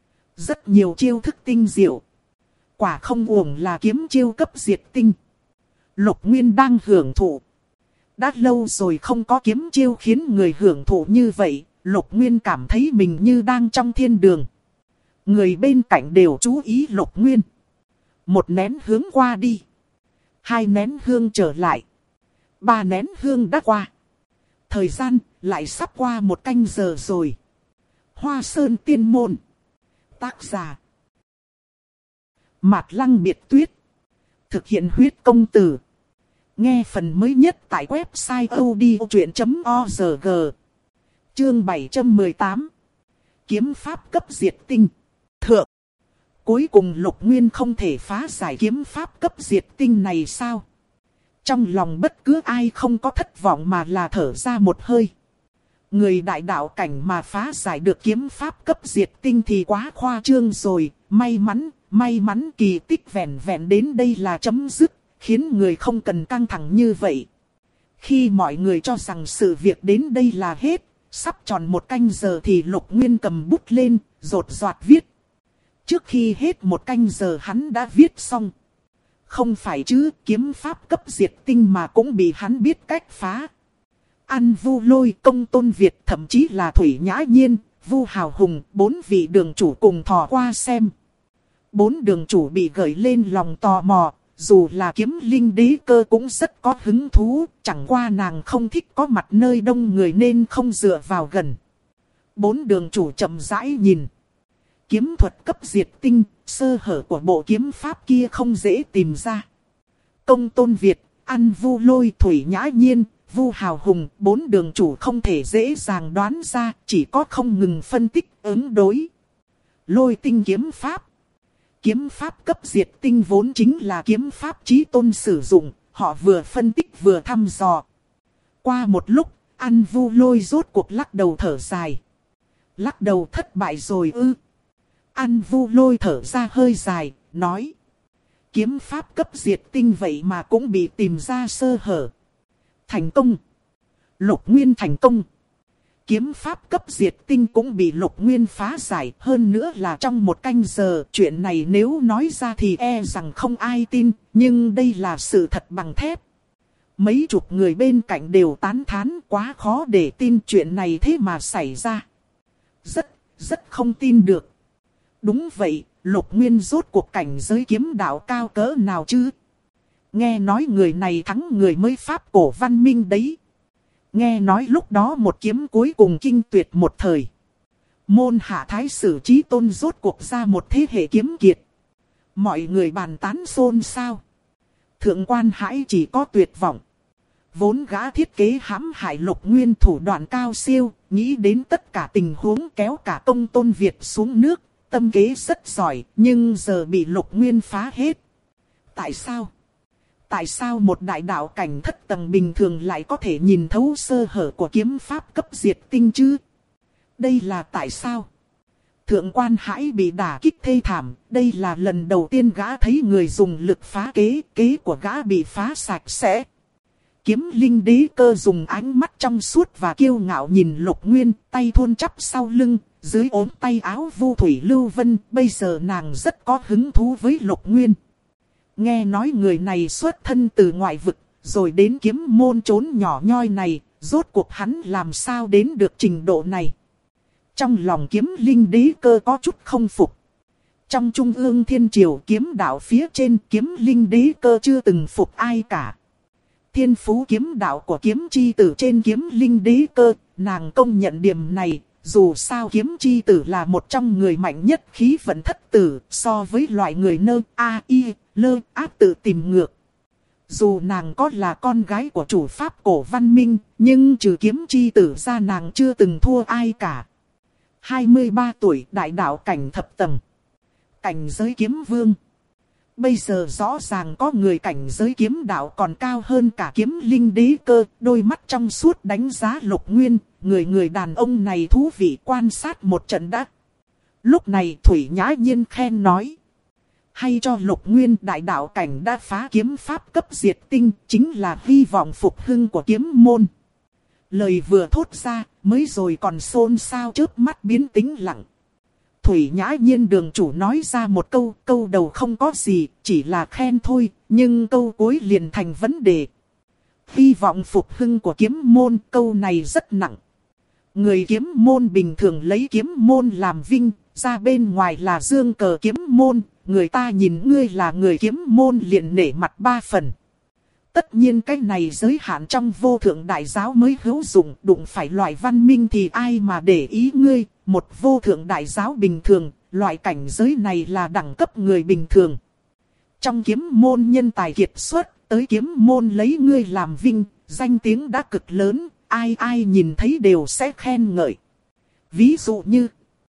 Rất nhiều chiêu thức tinh diệu. Quả không uổng là kiếm chiêu cấp diệt tinh. Lục Nguyên đang hưởng thụ. Đã lâu rồi không có kiếm chiêu khiến người hưởng thụ như vậy, Lục Nguyên cảm thấy mình như đang trong thiên đường. Người bên cạnh đều chú ý Lục Nguyên. Một nén hương qua đi. 2 nén hương trở lại. 3 nén hương đã qua. Thời gian lại sắp qua 1 canh giờ rồi. Hoa Sơn Tiên Môn. Tác giả Mạt Lăng Biệt Tuyết. Thực hiện huyết công từ. Nghe phần mới nhất tại website odchuyện.org. Chương 718. Kiếm pháp cấp diệt tinh. Thượng. Cuối cùng Lục Nguyên không thể phá giải kiếm pháp cấp diệt tinh này sao? Trong lòng bất cứ ai không có thất vọng mà là thở ra một hơi. Người đại đạo cảnh mà phá giải được kiếm pháp cấp diệt tinh thì quá khoa trương rồi. May mắn kỳ tích vẹn vẹn đến đây là chấm dứt, khiến người không cần căng thẳng như vậy. Khi mọi người cho rằng sự việc đến đây là hết, sắp tròn 1 canh giờ thì Lục Nguyên cầm bút lên, rột rạc viết. Trước khi hết 1 canh giờ hắn đã viết xong. Không phải chứ, kiếm pháp cấp diệt tinh mà cũng bị hắn biết cách phá. An Vu Lôi, Công Tôn Việt, thậm chí là Thủy Nhã Nhiên, Vu Hào Hùng, 4 vị đường chủ cùng thò qua xem. 4 đường chủ bị gợi lên lòng tò mò, dù là Kiếm Linh Đế Cơ cũng rất có hứng thú, chẳng qua nàng không thích có mặt nơi đông người nên không dựa vào gần. 4 đường chủ chậm rãi nhìn. Kiếm thuật cấp diệt tinh, sơ hở của bộ kiếm pháp kia không dễ tìm ra. Công Tôn Việt, An Vu Lôi, Thủy Nhã Nhiên, Vu Hào Hùng, 4 đường chủ không thể dễ dàng đoán ra, chỉ có không ngừng phân tích ứng đối. Lôi tinh kiếm pháp. Kiếm pháp cấp diệt tinh vốn chính là kiếm pháp chí tôn sử dụng, họ vừa phân tích vừa thăm dò. Qua một lúc, An Vu Lôi rốt cuộc lắc đầu thở dài. Lắc đầu thất bại rồi ư? An Vu Lôi thở ra hơi dài, nói. Kiếm pháp cấp diệt tinh vậy mà cũng bị tìm ra sơ hở. Thành công. Lục Nguyên thành công. Kiếm pháp cấp diệt tinh cũng bị Lục Nguyên phá giải, hơn nữa là trong 1 canh giờ. Chuyện này nếu nói ra thì e rằng không ai tin, nhưng đây là sự thật bằng thép. Mấy chục người bên cạnh đều tán thán, quá khó để tin chuyện này thế mà xảy ra. Rất không tin được. Đúng vậy, Lục Nguyên rốt cuộc cảnh giới kiếm đạo cao cỡ nào chứ? Nghe nói người này thắng người mới pháp cổ văn minh đấy. Nghe nói lúc đó một kiếm cuối cùng kinh tuyệt một thời. Môn hạ thái sử chí tôn rốt cuộc ra một thế hệ kiếm kiệt. Mọi người bàn tán xôn xao. Thượng quan Hãi chỉ có tuyệt vọng. Vốn gã thiết kế hãm hại Lục Nguyên thủ đoạn cao siêu, nghĩ đến tất cả tình huống kéo cả Công Tôn Việt xuống nước. Tâm kế rất giỏi, nhưng giờ bị Lục Nguyên phá hết. Tại sao? Tại sao một đại đạo cảnh thất tầng bình thường lại có thể nhìn thấu sơ hở của kiếm pháp cấp diệt tinh chứ? Đây là tại sao? Thượng quan Hãi bị đả kích thê thảm, đây là lần đầu tiên gã thấy người dùng lực phá kế của gã bị phá sạch sẽ. Kiếm Linh Đế Cơ dùng ánh mắt trong suốt và kiêu ngạo nhìn Lục Nguyên, tay thon chắp sau lưng, dưới ốm tay áo Vu Thủy Lưu Vân, bây giờ nàng rất có hứng thú với Lục Nguyên. Nghe nói người này xuất thân từ ngoại vực, rồi đến kiếm môn trốn nhỏ nhoi này, rốt cuộc hắn làm sao đến được trình độ này. Trong lòng Kiếm Linh Đế Cơ có chút không phục. Trong Trung ương Thiên Triều kiếm đạo phía trên, Kiếm Linh Đế Cơ chưa từng phục ai cả. Thiên phú kiếm đạo của Kiếm Chi Tử trên Kiếm Linh Đế Cơ, nàng công nhận điểm này. Dù sao Kiếm Chi Tử là một trong người mạnh nhất khí vận thất tử, so với loại người nơ a i lơ ác tự tìm ngược. Dù nàng có là con gái của chủ pháp cổ văn minh, nhưng trừ Kiếm Chi Tử ra nàng chưa từng thua ai cả. 23 tuổi đại đạo cảnh thập tầng. Cảnh giới kiếm vương. Bây giờ rõ ràng có người cảnh giới kiếm đạo còn cao hơn cả Kiếm Linh Đế Cơ, đôi mắt trong suốt đánh giá Lục Nguyên, người đàn ông này thú vị, quan sát một trận đã. Lúc này Thủy Nhã Nhiên khen nói. Hay cho Lục Nguyên đại đạo cảnh đã phá kiếm pháp cấp diệt tinh, chính là hy vọng phục hưng của kiếm môn. Lời vừa thốt ra, mới rồi còn xôn xao chớp mắt biến tĩnh lặng. Thủy Nhã Nhiên đường chủ nói ra một câu đầu không có gì, chỉ là khen thôi, nhưng câu cuối liền thành vấn đề. hy vọng phục hưng của kiếm môn, câu này rất nặng. Người kiếm môn bình thường lấy kiếm môn làm vinh, ra bên ngoài là dương cờ kiếm môn, người ta nhìn ngươi là người kiếm môn liền nể mặt ba phần. Tất nhiên cái này giới hạn trong vô thượng đại giáo mới hữu dụng, đụng phải loại văn minh thì ai mà để ý ngươi, một vô thượng đại giáo bình thường, loại cảnh giới này là đẳng cấp người bình thường. Trong kiếm môn nhân tài kiệt xuất, tới kiếm môn lấy ngươi làm vinh, danh tiếng đã cực lớn, ai ai nhìn thấy đều sẽ khen ngợi. Ví dụ như,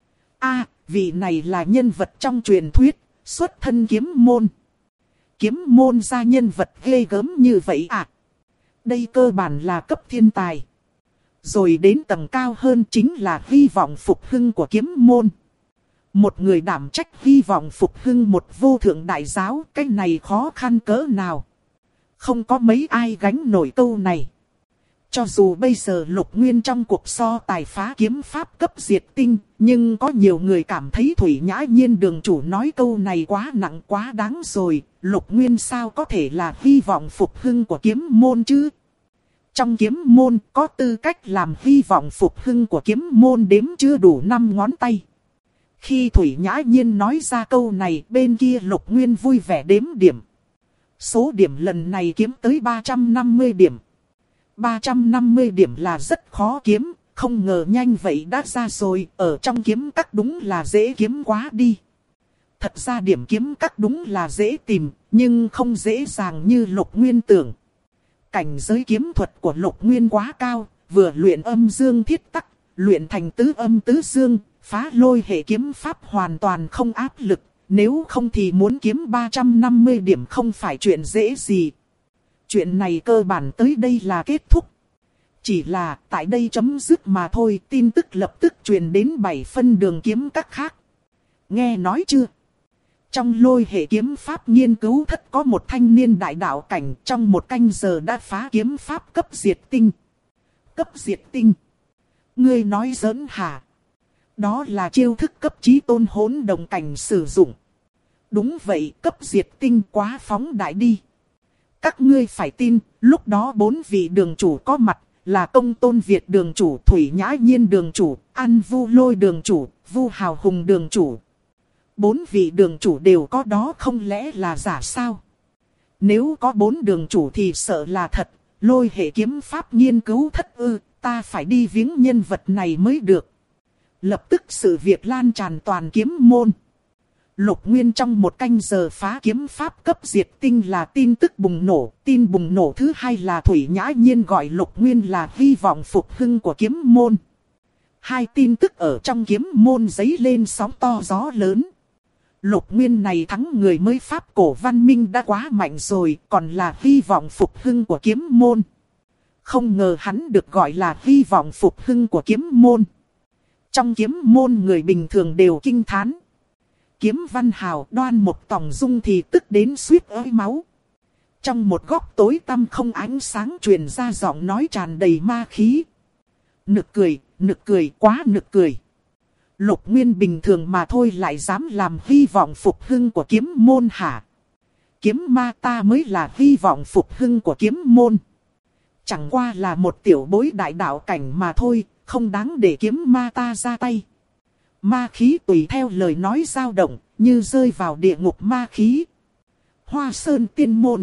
vị này là nhân vật trong truyền thuyết, xuất thân kiếm môn. Kiếm môn ra nhân vật ghê gớm như vậy à? Đây cơ bản là cấp thiên tài. Rồi đến tầng cao hơn chính là hy vọng phục hưng của kiếm môn. Một người đảm trách hy vọng phục hưng một vô thượng đại giáo, cái này khó khăn cỡ nào? Không có mấy ai gánh nổi câu này. Cho dù bây giờ Lục Nguyên trong cuộc so tài phá kiếm pháp cấp diệt tinh, nhưng có nhiều người cảm thấy Thủy Nhã Nhiên đường chủ nói câu này quá nặng quá đáng rồi. Lục Nguyên sao có thể là hy vọng phục hưng của kiếm môn chứ? Trong kiếm môn có tư cách làm hy vọng phục hưng của kiếm môn đếm chưa đủ 5 ngón tay. Khi Thủy Nhã Nhiên nói ra câu này, bên kia Lục Nguyên vui vẻ đếm điểm. Số điểm lần này kiếm tới 350 điểm. 350 điểm là rất khó kiếm, không ngờ nhanh vậy đã ra rồi, ở trong kiếm các đúng là dễ kiếm quá đi. Thật ra điểm kiếm các đúng là dễ tìm, nhưng không dễ dàng như Lục Nguyên tưởng. Cảnh giới kiếm thuật của Lục Nguyên quá cao, vừa luyện âm dương thiết tắc, luyện thành tứ âm tứ dương, phá lôi hệ kiếm pháp hoàn toàn không áp lực, nếu không thì muốn kiếm 350 điểm không phải chuyện dễ gì. Chuyện này cơ bản tới đây là kết thúc. Chỉ là tại đây chấm dứt mà thôi, tin tức lập tức truyền đến 7 phân đường kiếm các khác. Nghe nói chưa? Trong lôi hệ kiếm pháp nghiên cứu thất có một thanh niên đại đạo cảnh trong một canh giờ đã phá kiếm pháp cấp diệt tinh. Cấp diệt tinh? Ngươi nói giỡn hả? Đó là chiêu thức cấp chí tôn hỗn đồng cảnh sử dụng. Đúng vậy, cấp diệt tinh quá phóng đại đi. Các ngươi phải tin, lúc đó 4 vị đường chủ có mặt, là Công Tôn Việt đường chủ, Thủy Nhã Nhiên đường chủ, An Vu Lôi đường chủ, Vu Hào Hùng đường chủ. 4 vị đường chủ đều có đó, không lẽ là giả sao? Nếu có 4 đường chủ thì sợ là thật, lôi hệ kiếm pháp nghiên cứu thất ư, ta phải đi viếng nhân vật này mới được. Lập tức sự việc lan tràn toàn kiếm môn. Lục Nguyên trong một canh giờ phá kiếm pháp cấp diệt tinh là tin tức bùng nổ. Tin bùng nổ thứ hai là Thủy Nhã Nhiên gọi Lục Nguyên là hy vọng phục hưng của kiếm môn. Hai tin tức ở trong kiếm môn dấy lên sóng to gió lớn. Lục Nguyên này thắng người mới pháp cổ văn minh đã quá mạnh rồi, còn là hy vọng phục hưng của kiếm môn. Không ngờ hắn được gọi là hy vọng phục hưng của kiếm môn. Trong kiếm môn người bình thường đều kinh thán. Kiếm Văn Hào Đoan một tòng dung thì tức đến suýt ới máu. Trong một góc tối tăm không ánh sáng truyền ra giọng nói tràn đầy ma khí. Nực cười, quá nực cười. Lục Nguyên bình thường mà thôi lại dám làm hy vọng phục hưng của kiếm môn hả? Kiếm ma ta mới là hy vọng phục hưng của kiếm môn. Chẳng qua là một tiểu bối đại đạo cảnh mà thôi, không đáng để kiếm ma ta ra tay. Ma khí tùy theo lời nói dao động, như rơi vào địa ngục ma khí. Hoa Sơn Tiên Môn.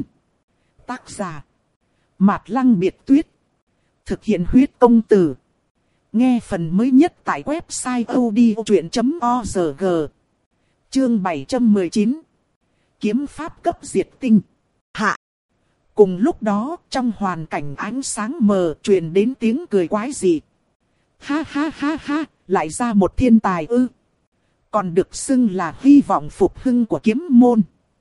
Tác giả Mạt Lăng Biệt Tuyết. Thực hiện huyết công từ. Nghe phần mới nhất tại website odchuyện.org. Chương 719. Kiếm pháp cấp diệt tinh. Hạ. Cùng lúc đó, trong hoàn cảnh ánh sáng mờ truyền đến tiếng cười quái dị. Ha ha ha ha, lại ra một thiên tài ư. Còn được xưng là hy vọng phục hưng của kiếm môn.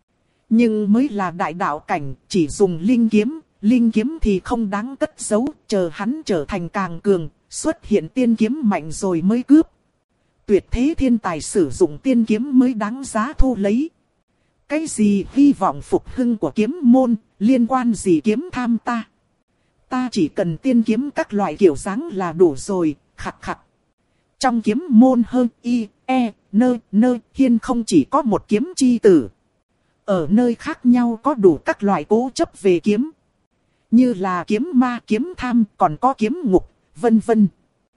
Nhưng mới là đại đạo cảnh, chỉ dùng linh kiếm thì không đáng cất giấu, chờ hắn trở thành càng cường, xuất hiện tiên kiếm mạnh rồi mới cướp. Tuyệt thế thiên tài sử dụng tiên kiếm mới đáng giá thu lấy. Cái gì hy vọng phục hưng của kiếm môn, liên quan gì kiếm tham ta? Ta chỉ cần tiên kiếm các loại kiểu dáng là đủ rồi, khặt khặt. Trong kiếm môn hơn nơ hiên không chỉ có một kiếm chi tử. Ở nơi khác nhau có đủ các loại cố chấp về kiếm. như là kiếm ma, kiếm tham, còn có kiếm ngục, vân vân.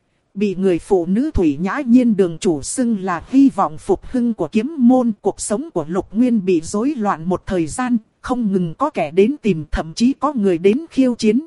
Bị người phụ nữ Thủy Nhã Nhiên đường chủ xưng là hy vọng phục hưng của kiếm môn. Cuộc sống của Lục Nguyên bị rối loạn một thời gian, không ngừng có kẻ đến tìm, thậm chí có người đến khiêu chiến.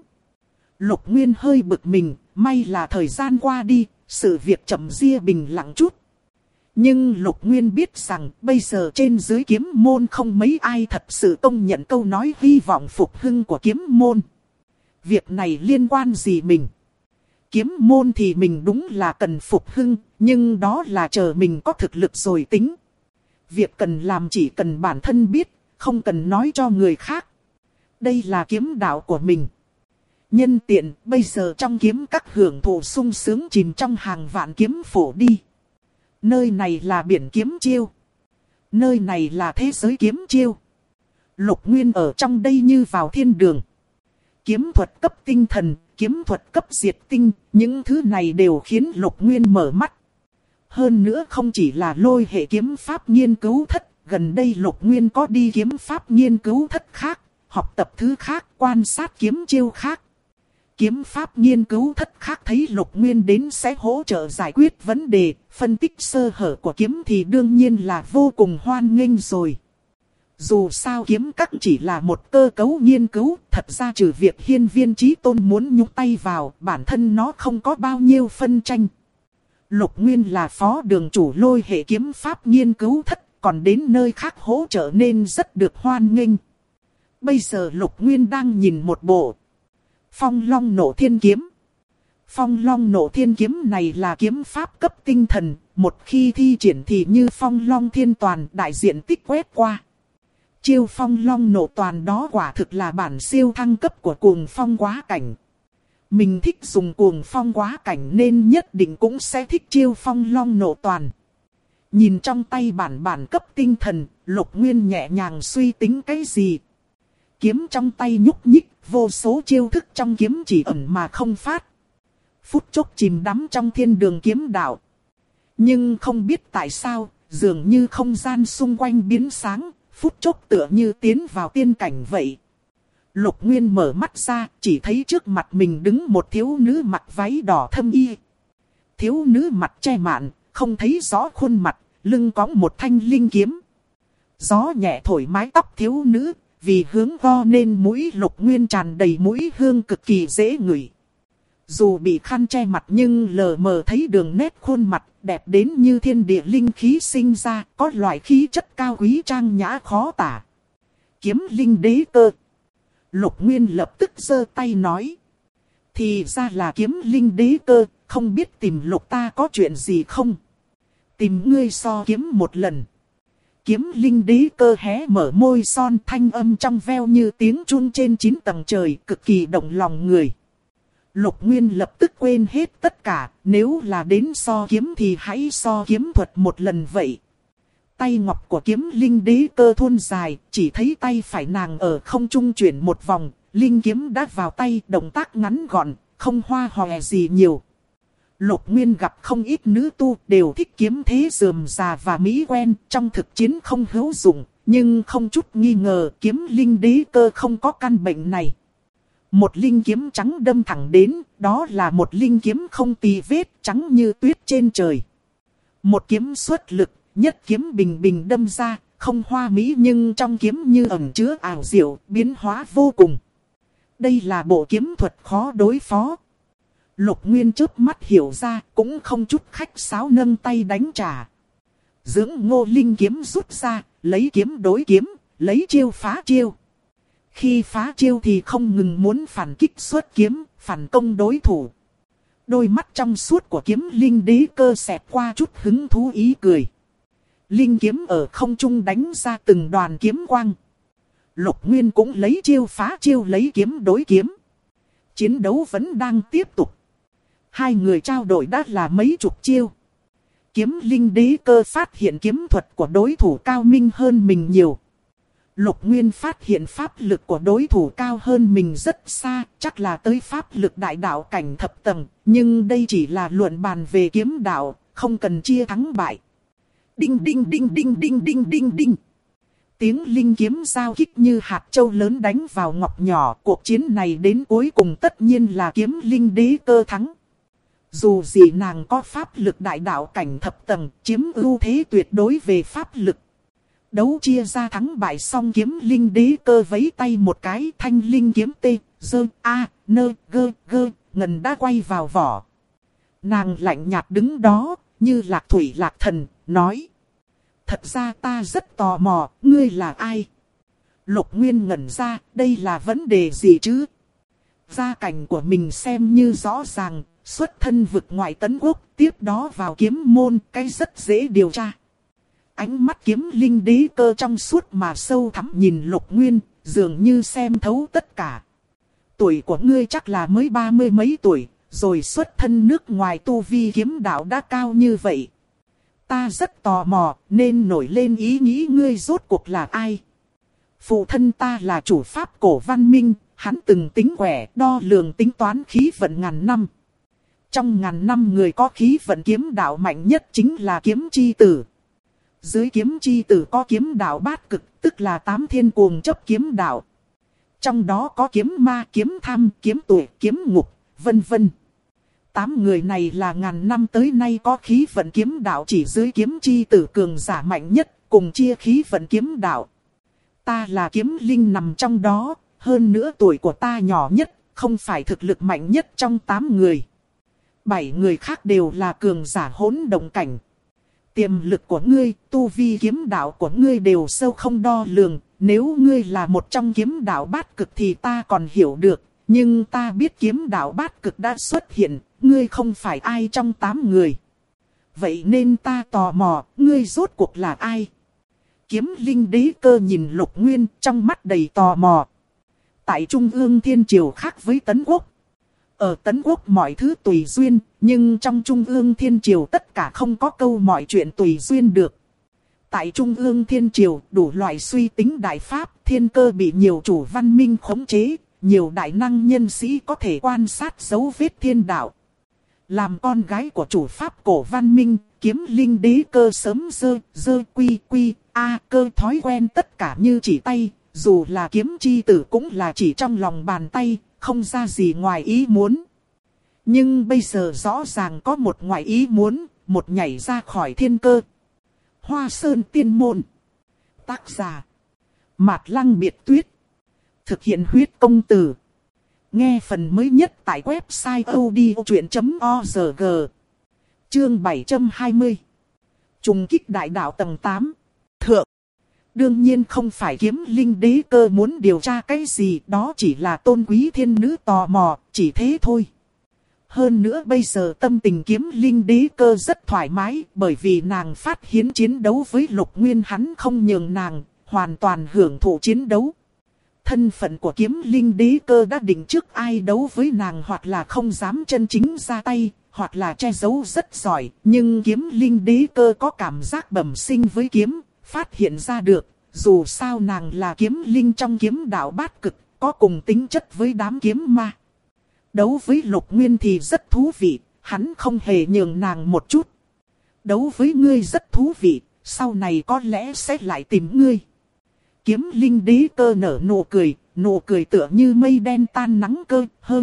Lục Nguyên hơi bực mình, may là thời gian qua đi, sự việc chậm ria bình lặng chút. Nhưng Lục Nguyên biết rằng bây giờ trên dưới kiếm môn không mấy ai thật sự công nhận câu nói hy vọng phục hưng của kiếm môn. Việc này liên quan gì mình? Kiếm môn thì mình đúng là cần phục hưng, nhưng đó là chờ mình có thực lực rồi tính. Việc cần làm chỉ cần bản thân biết, không cần nói cho người khác. Đây là kiếm đạo của mình. Nhân tiện, bây giờ trong kiếm các hưởng thụ sung sướng chìm trong hàng vạn kiếm phổ đi. Nơi này là biển kiếm chiêu. Nơi này là thế giới kiếm chiêu. Lục Nguyên ở trong đây như vào thiên đường. Kiếm thuật cấp tinh thần, kiếm thuật cấp diệt tinh, những thứ này đều khiến Lục Nguyên mở mắt. Hơn nữa không chỉ là lôi hệ kiếm pháp nghiên cứu thất, gần đây Lục Nguyên có đi kiếm pháp nghiên cứu thất khác, học tập thứ khác, quan sát kiếm chiêu khác. Kiếm pháp nghiên cứu thất khác thấy Lục Nguyên đến sẽ hỗ trợ giải quyết vấn đề, phân tích sơ hở của kiếm thì đương nhiên là vô cùng hoan nghênh rồi. Dù sao kiếm các chỉ là một cơ cấu nghiên cứu, thật ra trừ việc Hiên Viên Chí Tôn muốn nhúng tay vào, bản thân nó không có bao nhiêu phân tranh. Lục Nguyên là phó đường chủ lôi hệ kiếm pháp nghiên cứu thất, còn đến nơi khác hỗ trợ nên rất được hoan nghênh. Bây giờ Lục Nguyên đang nhìn một bộ Phong Long Nộ Thiên Kiếm. Phong Long Nộ Thiên Kiếm này là kiếm pháp cấp tinh thần, một khi thi triển thì như Phong Long Thiên Toàn, đại diện tích quét qua. Chiêu Phong Long Nộ Toàn đó quả thực là bản siêu thăng cấp của Cuồng Phong Quá Cảnh. Mình thích dùng Cuồng Phong Quá Cảnh nên nhất định cũng sẽ thích chiêu Phong Long Nộ Toàn. Nhìn trong tay bản cấp tinh thần, Lục Nguyên nhẹ nhàng suy tính cái gì. Kiếm trong tay nhúc nhích, vô số chiêu thức trong kiếm chỉ ẩn mà không phát. Phút chốc chìm đắm trong thiên đường kiếm đạo. Nhưng không biết tại sao, dường như không gian xung quanh biến sáng, phút chốc tựa như tiến vào tiên cảnh vậy. Lục Nguyên mở mắt ra, chỉ thấy trước mặt mình đứng một thiếu nữ mặc váy đỏ thâm y. Thiếu nữ mặt che mạn, không thấy rõ khuôn mặt, lưng cõng một thanh linh kiếm. Gió nhẹ thổi mái tóc thiếu nữ, vì hướng vo nên mũi Lục Nguyên tràn đầy mũi hương cực kỳ dễ ngửi. Dù bị khăn che mặt nhưng lờ mờ thấy đường nét khuôn mặt đẹp đến như thiên địa linh khí sinh ra, có loại khí chất cao quý trang nhã khó tả. Kiếm linh đế cơ. Lục Nguyên lập tức giơ tay nói. Thì ra là kiếm linh đế cơ, không biết tìm Lục ta có chuyện gì không? Tìm ngươi so kiếm một lần. Kiếm linh đế cơ hé mở môi son, thanh âm trong veo như tiếng chuông trên 9 tầng trời, cực kỳ động lòng người. Lục Nguyên lập tức quên hết tất cả, nếu là đến so kiếm thì hãy so kiếm thuật một lần vậy. Tay ngọc của kiếm linh đế cơ thuôn dài, chỉ thấy tay phải nàng ở không trung chuyển một vòng, linh kiếm đã vào tay, động tác ngắn gọn, không hoa hòe gì nhiều. Lục Nguyên gặp không ít nữ tu đều thích kiếm thế rườm rà và mỹ quen, trong thực chiến không hữu dụng, nhưng không chút nghi ngờ kiếm linh đế cơ không có căn bệnh này. Một linh kiếm trắng đâm thẳng đến, đó là một linh kiếm không tì vết, trắng như tuyết trên trời. Một kiếm xuất lực, nhất kiếm bình bình đâm ra, không hoa mỹ nhưng trong kiếm như ẩn chứa ảo diệu, biến hóa vô cùng. Đây là bộ kiếm thuật khó đối phó. Lục Nguyên chớp mắt hiểu ra, cũng không chút khách sáo nâng tay đánh trả. Dưỡng Ngô linh kiếm rút ra, lấy kiếm đối kiếm, lấy chiêu phá chiêu. Khi phá chiêu thì không ngừng muốn phản kích xuất kiếm, phản công đối thủ. Đôi mắt trong suốt của kiếm linh đế cơ xẹt qua chút hứng thú ý cười. Linh kiếm ở không trung đánh ra từng đoàn kiếm quang. Lục Nguyên cũng lấy chiêu phá chiêu, lấy kiếm đối kiếm. Chiến đấu vẫn đang tiếp tục. Hai người trao đổi đã là mấy chục chiêu. Kiếm linh đế cơ phát hiện kiếm thuật của đối thủ cao minh hơn mình nhiều. Lục Nguyên phát hiện pháp lực của đối thủ cao hơn mình rất xa, chắc là tới pháp lực đại đạo cảnh thập tầng, nhưng đây chỉ là luận bàn về kiếm đạo, không cần chia thắng bại. Đinh đinh đinh đinh đinh đinh đinh đinh. Tiếng linh kiếm giao kích như hạt châu lớn đánh vào ngọc nhỏ. Cuộc chiến này đến cuối cùng tất nhiên là kiếm linh đế cơ thắng. Dù gì nàng có pháp lực đại đạo cảnh thập tầng, chiếm ưu thế tuyệt đối về pháp lực. Đấu chia ra thắng bại xong, kiếm linh đế cơ vẫy tay một cái, thanh linh kiếm tê, dơ, a, nơ, gơ, gơ, ngần đã quay vào vỏ. Nàng lạnh nhạt đứng đó, như lạc thủy lạc thần, nói. Thật ra ta rất tò mò, ngươi là ai? Lục Nguyên ngẩn ra, đây là vấn đề gì chứ? Gia cảnh của mình xem như rõ ràng, xuất thân vực ngoại tấn quốc, tiếp đó vào kiếm môn, cái rất dễ điều tra. Ánh mắt kiếm linh đế cơ trong suốt mà sâu thẳm nhìn Lục Nguyên, dường như xem thấu tất cả. Tuổi của ngươi chắc là mới 30 mấy tuổi, rồi xuất thân nước ngoài tu vi kiếm đạo đã cao như vậy. Ta rất tò mò, nên nổi lên ý nghĩ ngươi rốt cuộc là ai. Phụ thân ta là chủ pháp cổ văn minh, hắn từng tính quẻ, đo lường tính toán khí vận ngàn năm. Trong ngàn năm người có khí vận kiếm đạo mạnh nhất chính là kiếm chi tử. Dưới kiếm chi tử có kiếm đạo bát cực, tức là 8 thiên cuồng chấp kiếm đạo. Trong đó có kiếm ma, kiếm tham, kiếm tuổi, kiếm ngục, vân vân. 8 người này là ngàn năm tới nay có khí vận kiếm đạo chỉ dưới kiếm chi tử cường giả mạnh nhất, cùng chia khí vận kiếm đạo. Ta là kiếm linh nằm trong đó, hơn nữa tuổi của ta nhỏ nhất, không phải thực lực mạnh nhất trong 8 người. 7 người khác đều là cường giả hỗn động cảnh. Tiềm lực của ngươi, tu vi kiếm đạo của ngươi đều sâu không đo lường. Nếu ngươi là một trong kiếm đạo bát cực thì ta còn hiểu được. Nhưng ta biết kiếm đạo bát cực đã xuất hiện, ngươi không phải ai trong 8 người. Vậy nên ta tò mò, ngươi rốt cuộc là ai? Kiếm linh đế cơ nhìn Lục Nguyên trong mắt đầy tò mò. Tại Trung ương Thiên Triều khác với Tấn Quốc. Ở Tấn Quốc mọi thứ tùy duyên, nhưng trong Trung ương Thiên Triều tất cả không có câu mọi chuyện tùy duyên được. Tại Trung ương Thiên Triều, đủ loại suy tính đại pháp, thiên cơ bị nhiều chủ văn minh khống chế, nhiều đại năng nhân sĩ có thể quan sát dấu vết thiên đạo. Làm con gái của chủ pháp cổ văn minh, kiếm linh đế cơ sớm dơ quy cơ thói quen tất cả như chỉ tay, dù là kiếm chi tử cũng là chỉ trong lòng bàn tay, không ra gì ngoài ý muốn. Nhưng bây giờ rõ ràng có một ngoài ý muốn, một nhảy ra khỏi thiên cơ. Hoa Sơn Tiên Môn. Tác giả Mạt Lăng Biệt Tuyết. Thực hiện huyết công từ. Nghe phần mới nhất tại website odchuyện.org. Chương 720. Trùng kích đại đạo tầng 8. Thượng. Đương nhiên không phải kiếm linh đế cơ muốn điều tra cái gì, đó chỉ là tôn quý thiên nữ tò mò, chỉ thế thôi. Hơn nữa bây giờ tâm tình kiếm linh đế cơ rất thoải mái, bởi vì nàng phát hiến chiến đấu với Lục Nguyên, hắn không nhường nàng, hoàn toàn hưởng thụ chiến đấu. Thân phận của kiếm linh đế cơ đã định trước, ai đấu với nàng hoặc là không dám chân chính ra tay, hoặc là che giấu rất giỏi, nhưng kiếm linh đế cơ có cảm giác bẩm sinh với kiếm, phát hiện ra được, dù sao nàng là kiếm linh trong kiếm đạo bát cực, có cùng tính chất với đám kiếm ma. Đấu với Lục Nguyên thì rất thú vị, hắn không hề nhường nàng một chút. Đấu với ngươi rất thú vị, sau này có lẽ sẽ lại tìm ngươi. Kiếm linh đế cơ nở nụ cười tựa như mây đen tan nắng cơ, hơn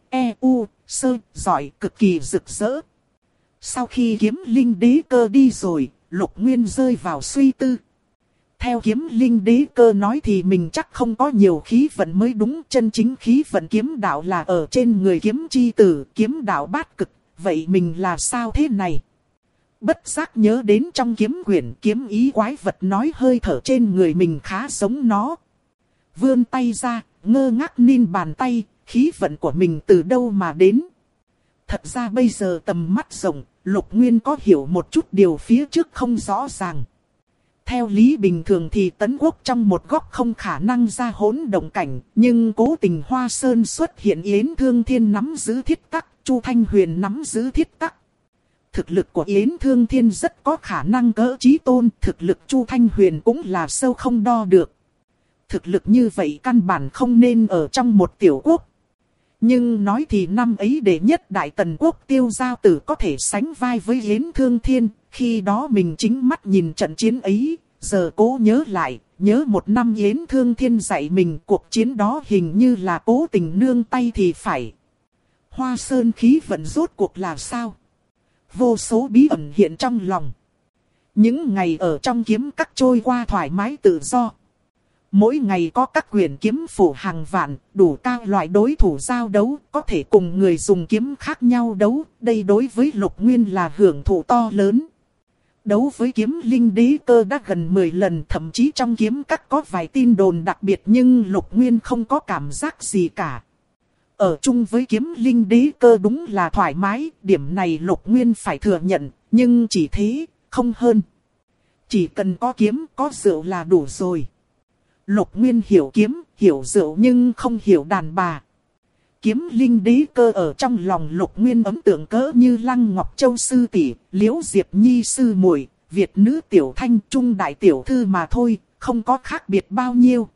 sơ, giỏi, cực kỳ rực rỡ. Sau khi kiếm linh đế cơ đi rồi, Lục Nguyên rơi vào suy tư. Theo kiếm linh đế cơ nói thì mình chắc không có nhiều khí vận mới đúng, chân chính khí vận kiếm đạo là ở trên người kiếm chi tử, kiếm đạo bát cực, vậy mình là sao thế này? Bất giác nhớ đến trong kiếm quyển kiếm ý quái vật nói hơi thở trên người mình khá giống nó. Vươn tay ra, ngơ ngác ninh bàn tay, khí vận của mình từ đâu mà đến? Thật ra bây giờ tầm mắt rộng, Lục Nguyên có hiểu một chút điều phía trước không rõ ràng. Theo lý bình thường thì Tấn Quốc trong một góc không khả năng ra hỗn động cảnh, nhưng cố tình Hoa Sơn xuất hiện Yến Thương Thiên nắm giữ thiết tắc, Chu Thanh Huyền nắm giữ thiết tắc. Thực lực của Yến Thương Thiên rất có khả năng cỡ chí tôn, thực lực Chu Thanh Huyền cũng là sâu không đo được. Thực lực như vậy căn bản không nên ở trong một tiểu quốc. Nhưng nói thì năm ấy đệ nhất đại tần quốc Tiêu Giao Tử có thể sánh vai với Yến Thương Thiên, khi đó mình chính mắt nhìn trận chiến ấy, giờ cố nhớ lại, nhớ một năm Yến Thương Thiên dạy mình cuộc chiến đó hình như là cố tình nương tay thì phải. Hoa sơn khí vận rốt cuộc là sao? Vô số bí ẩn hiện trong lòng. Những ngày ở trong kiếm các trôi qua thoải mái tự do. Mỗi ngày có các quyển kiếm phổ hàng vạn, đủ các loại đối thủ giao đấu, có thể cùng người dùng kiếm khác nhau đấu. Đây đối với Lục Nguyên là hưởng thụ to lớn. Đấu với kiếm linh đế cơ đã gần 10 lần, thậm chí trong kiếm các có vài tin đồn đặc biệt nhưng Lục Nguyên không có cảm giác gì cả. Ở chung với kiếm linh đế cơ đúng là thoải mái, điểm này Lục Nguyên phải thừa nhận, nhưng chỉ thế, không hơn. Chỉ cần có kiếm, có rượu là đủ rồi. Lục Nguyên hiểu kiếm, hiểu rượu nhưng không hiểu đàn bà. Kiếm linh đế cơ ở trong lòng Lục Nguyên ấn tượng cỡ như Lăng Ngọc Châu sư tỷ, Liễu Diệp Nhi sư muội, Việt nữ tiểu thanh, Trung đại tiểu thư mà thôi, không có khác biệt bao nhiêu.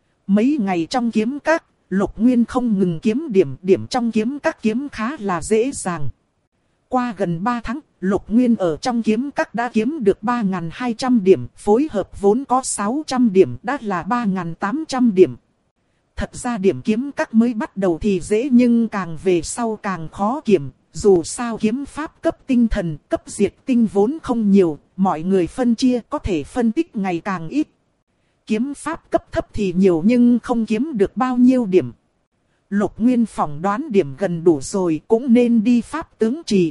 Mấy ngày trong kiếm các, Lục Nguyên không ngừng kiếm điểm trong kiếm các kiếm khá là dễ dàng. Qua gần 3 tháng, Lục Nguyên ở trong kiếm các đã kiếm được 3.200 điểm, phối hợp vốn có 600 điểm đã là 3.800 điểm. Thật ra điểm kiếm các mới bắt đầu thì dễ nhưng càng về sau càng khó kiểm. Dù sao kiếm pháp cấp tinh thần, cấp diệt tinh vốn không nhiều, mọi người phân chia có thể phân tích ngày càng ít. Kiếm pháp cấp thấp thì nhiều nhưng không kiếm được bao nhiêu điểm. Lục Nguyên phỏng đoán điểm gần đủ rồi cũng nên đi pháp tướng trì.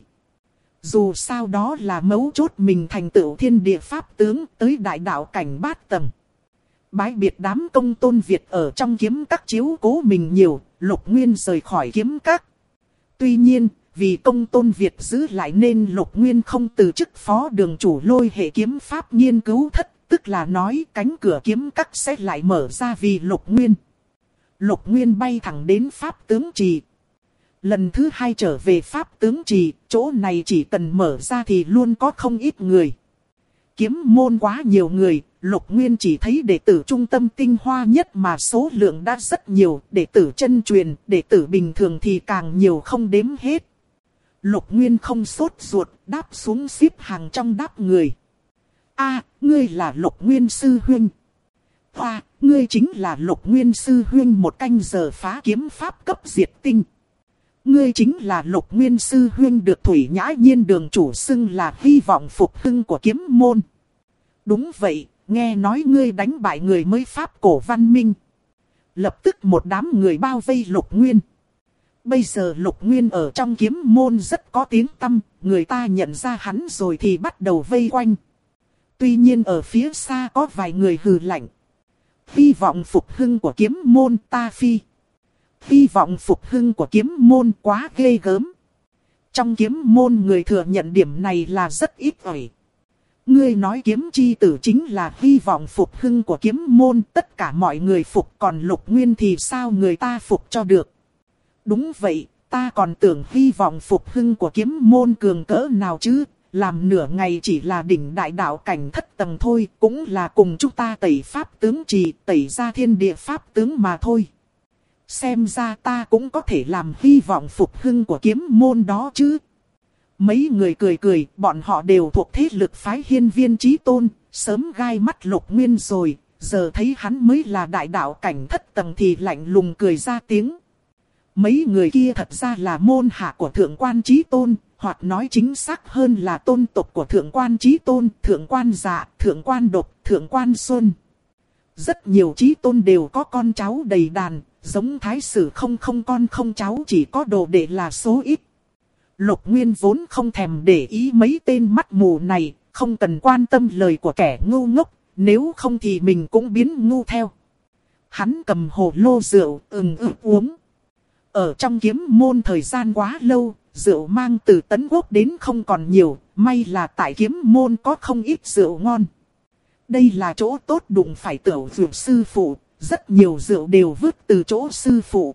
Dù sao đó là mấu chốt mình thành tựu thiên địa pháp tướng tới đại đạo cảnh bát tầng. Bái biệt đám công tôn Việt ở trong kiếm các chiếu cố mình nhiều, Lục Nguyên rời khỏi kiếm các. Tuy nhiên, vì công tôn Việt giữ lại nên Lục Nguyên không từ chức phó đường chủ Lôi hệ kiếm pháp nghiên cứu thất, tức là nói cánh cửa kiếm các sẽ lại mở ra vì Lục Nguyên. Lục Nguyên bay thẳng đến pháp tướng trì. Lần thứ 2 trở về pháp tướng trì, chỗ này chỉ cần mở ra thì luôn có không ít người. Kiếm môn quá nhiều người, Lục Nguyên chỉ thấy đệ tử trung tâm tinh hoa nhất mà số lượng đã rất nhiều, đệ tử chân truyền, đệ tử bình thường thì càng nhiều không đếm hết. Lục Nguyên không sốt ruột, đáp xuống xếp hàng trong đáp người. A, ngươi là Lục Nguyên sư huynh. Hoa, ngươi chính là Lục Nguyên sư huynh một canh giờ phá kiếm pháp cấp diệt tinh. Ngươi chính là Lục Nguyên sư huynh được Thủy Nhã Nhiên đường chủ xưng là hy vọng phục hưng của kiếm môn. Đúng vậy, nghe nói ngươi đánh bại người mới pháp cổ văn minh. Lập tức một đám người bao vây Lục Nguyên. Bây giờ Lục Nguyên ở trong kiếm môn rất có tiếng tăm, người ta nhận ra hắn rồi thì bắt đầu vây quanh. Tuy nhiên ở phía xa có vài người hừ lạnh. Hy vọng phục hưng của kiếm môn ta phi. Hy vọng phục hưng của kiếm môn quá ghê gớm. Trong kiếm môn người thừa nhận điểm này là rất ít ỏi. Ngươi nói kiếm chi tử chính là hy vọng phục hưng của kiếm môn, tất cả mọi người phục, còn Lục Nguyên thì sao người ta phục cho được. Đúng vậy, ta còn tưởng hy vọng phục hưng của kiếm môn cường cỡ nào chứ, làm nửa ngày chỉ là đỉnh đại đạo cảnh thất tầng thôi, cũng là cùng chúng ta tẩy pháp tướng trì, tẩy ra thiên địa pháp tướng mà thôi. Xem ra ta cũng có thể làm hy vọng phục hưng của kiếm môn đó chứ. Mấy người cười cười, bọn họ đều thuộc thế lực phái Hiên Viên Chí Tôn, sớm gai mắt Lục Nguyên rồi, giờ thấy hắn mới là đại đạo cảnh thất tầng thì lạnh lùng cười ra tiếng. Mấy người kia thật ra là môn hạ của Thượng Quan Chí Tôn, hoặc nói chính xác hơn là tôn tộc của Thượng Quan Chí Tôn, Thượng Quan Dạ, Thượng Quan Độc, Thượng Quan Xuân. Rất nhiều Chí Tôn đều có con cháu đầy đàn, giống Thái Sử không con không cháu, chỉ có đồ đệ là số ít. Lục Nguyên vốn không thèm để ý mấy tên mắt mù này, không cần quan tâm lời của kẻ ngu ngốc, nếu không thì mình cũng biến ngu theo. Hắn cầm hồ lô rượu, uống. Ở trong kiếm môn thời gian quá lâu, rượu mang từ Tấn Quốc đến không còn nhiều, may là tại kiếm môn có không ít rượu ngon. Đây là chỗ tốt đụng phải tiểu dược sư phụ, rất nhiều rượu đều vứt từ chỗ sư phụ.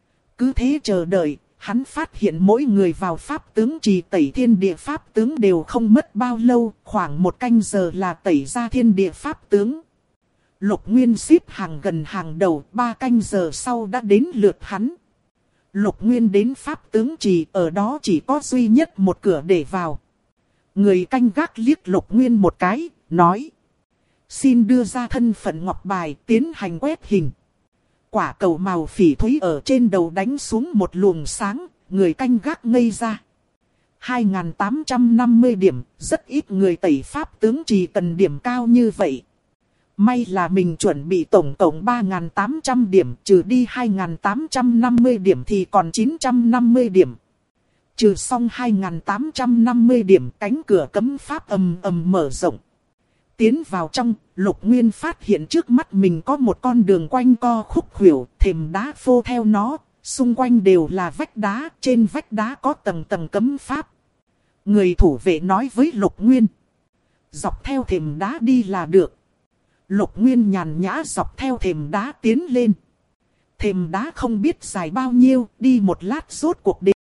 Cứ thế chờ đợi, hắn phát hiện mỗi người vào pháp tướng trì tẩy thiên địa pháp tướng đều không mất bao lâu, khoảng 1 canh giờ là tẩy ra thiên địa pháp tướng. Lục Nguyên xếp hàng gần hàng đầu, 3 canh giờ sau đã đến lượt hắn. Lục Nguyên đến pháp tướng trì, ở đó chỉ có duy nhất một cửa để vào. Người canh gác liếc Lục Nguyên một cái, nói. Xin đưa ra thân phận ngọc bài tiến hành quét hình. Quả cầu màu phỉ thúy ở trên đầu đánh xuống một luồng sáng, người canh gác ngây ra. 2.850 điểm, rất ít người tẩy pháp tướng chỉ cần điểm cao như vậy. May là mình chuẩn bị tổng cộng 3.800 điểm, trừ đi 2.850 điểm thì còn 950 điểm. Trừ xong 2.850 điểm, cánh cửa cấm pháp ầm ầm mở rộng. Tiến vào trong, Lục Nguyên phát hiện trước mắt mình có một con đường quanh co khúc khuỷu, thềm đá phô theo nó, xung quanh đều là vách đá, trên vách đá có tầng tầng cấm pháp. Người thủ vệ nói với Lục Nguyên: dọc theo thềm đá đi là được. Lục Nguyên nhàn nhã dọc theo thềm đá tiến lên. Thềm đá không biết dài bao nhiêu, đi một lát rốt cuộc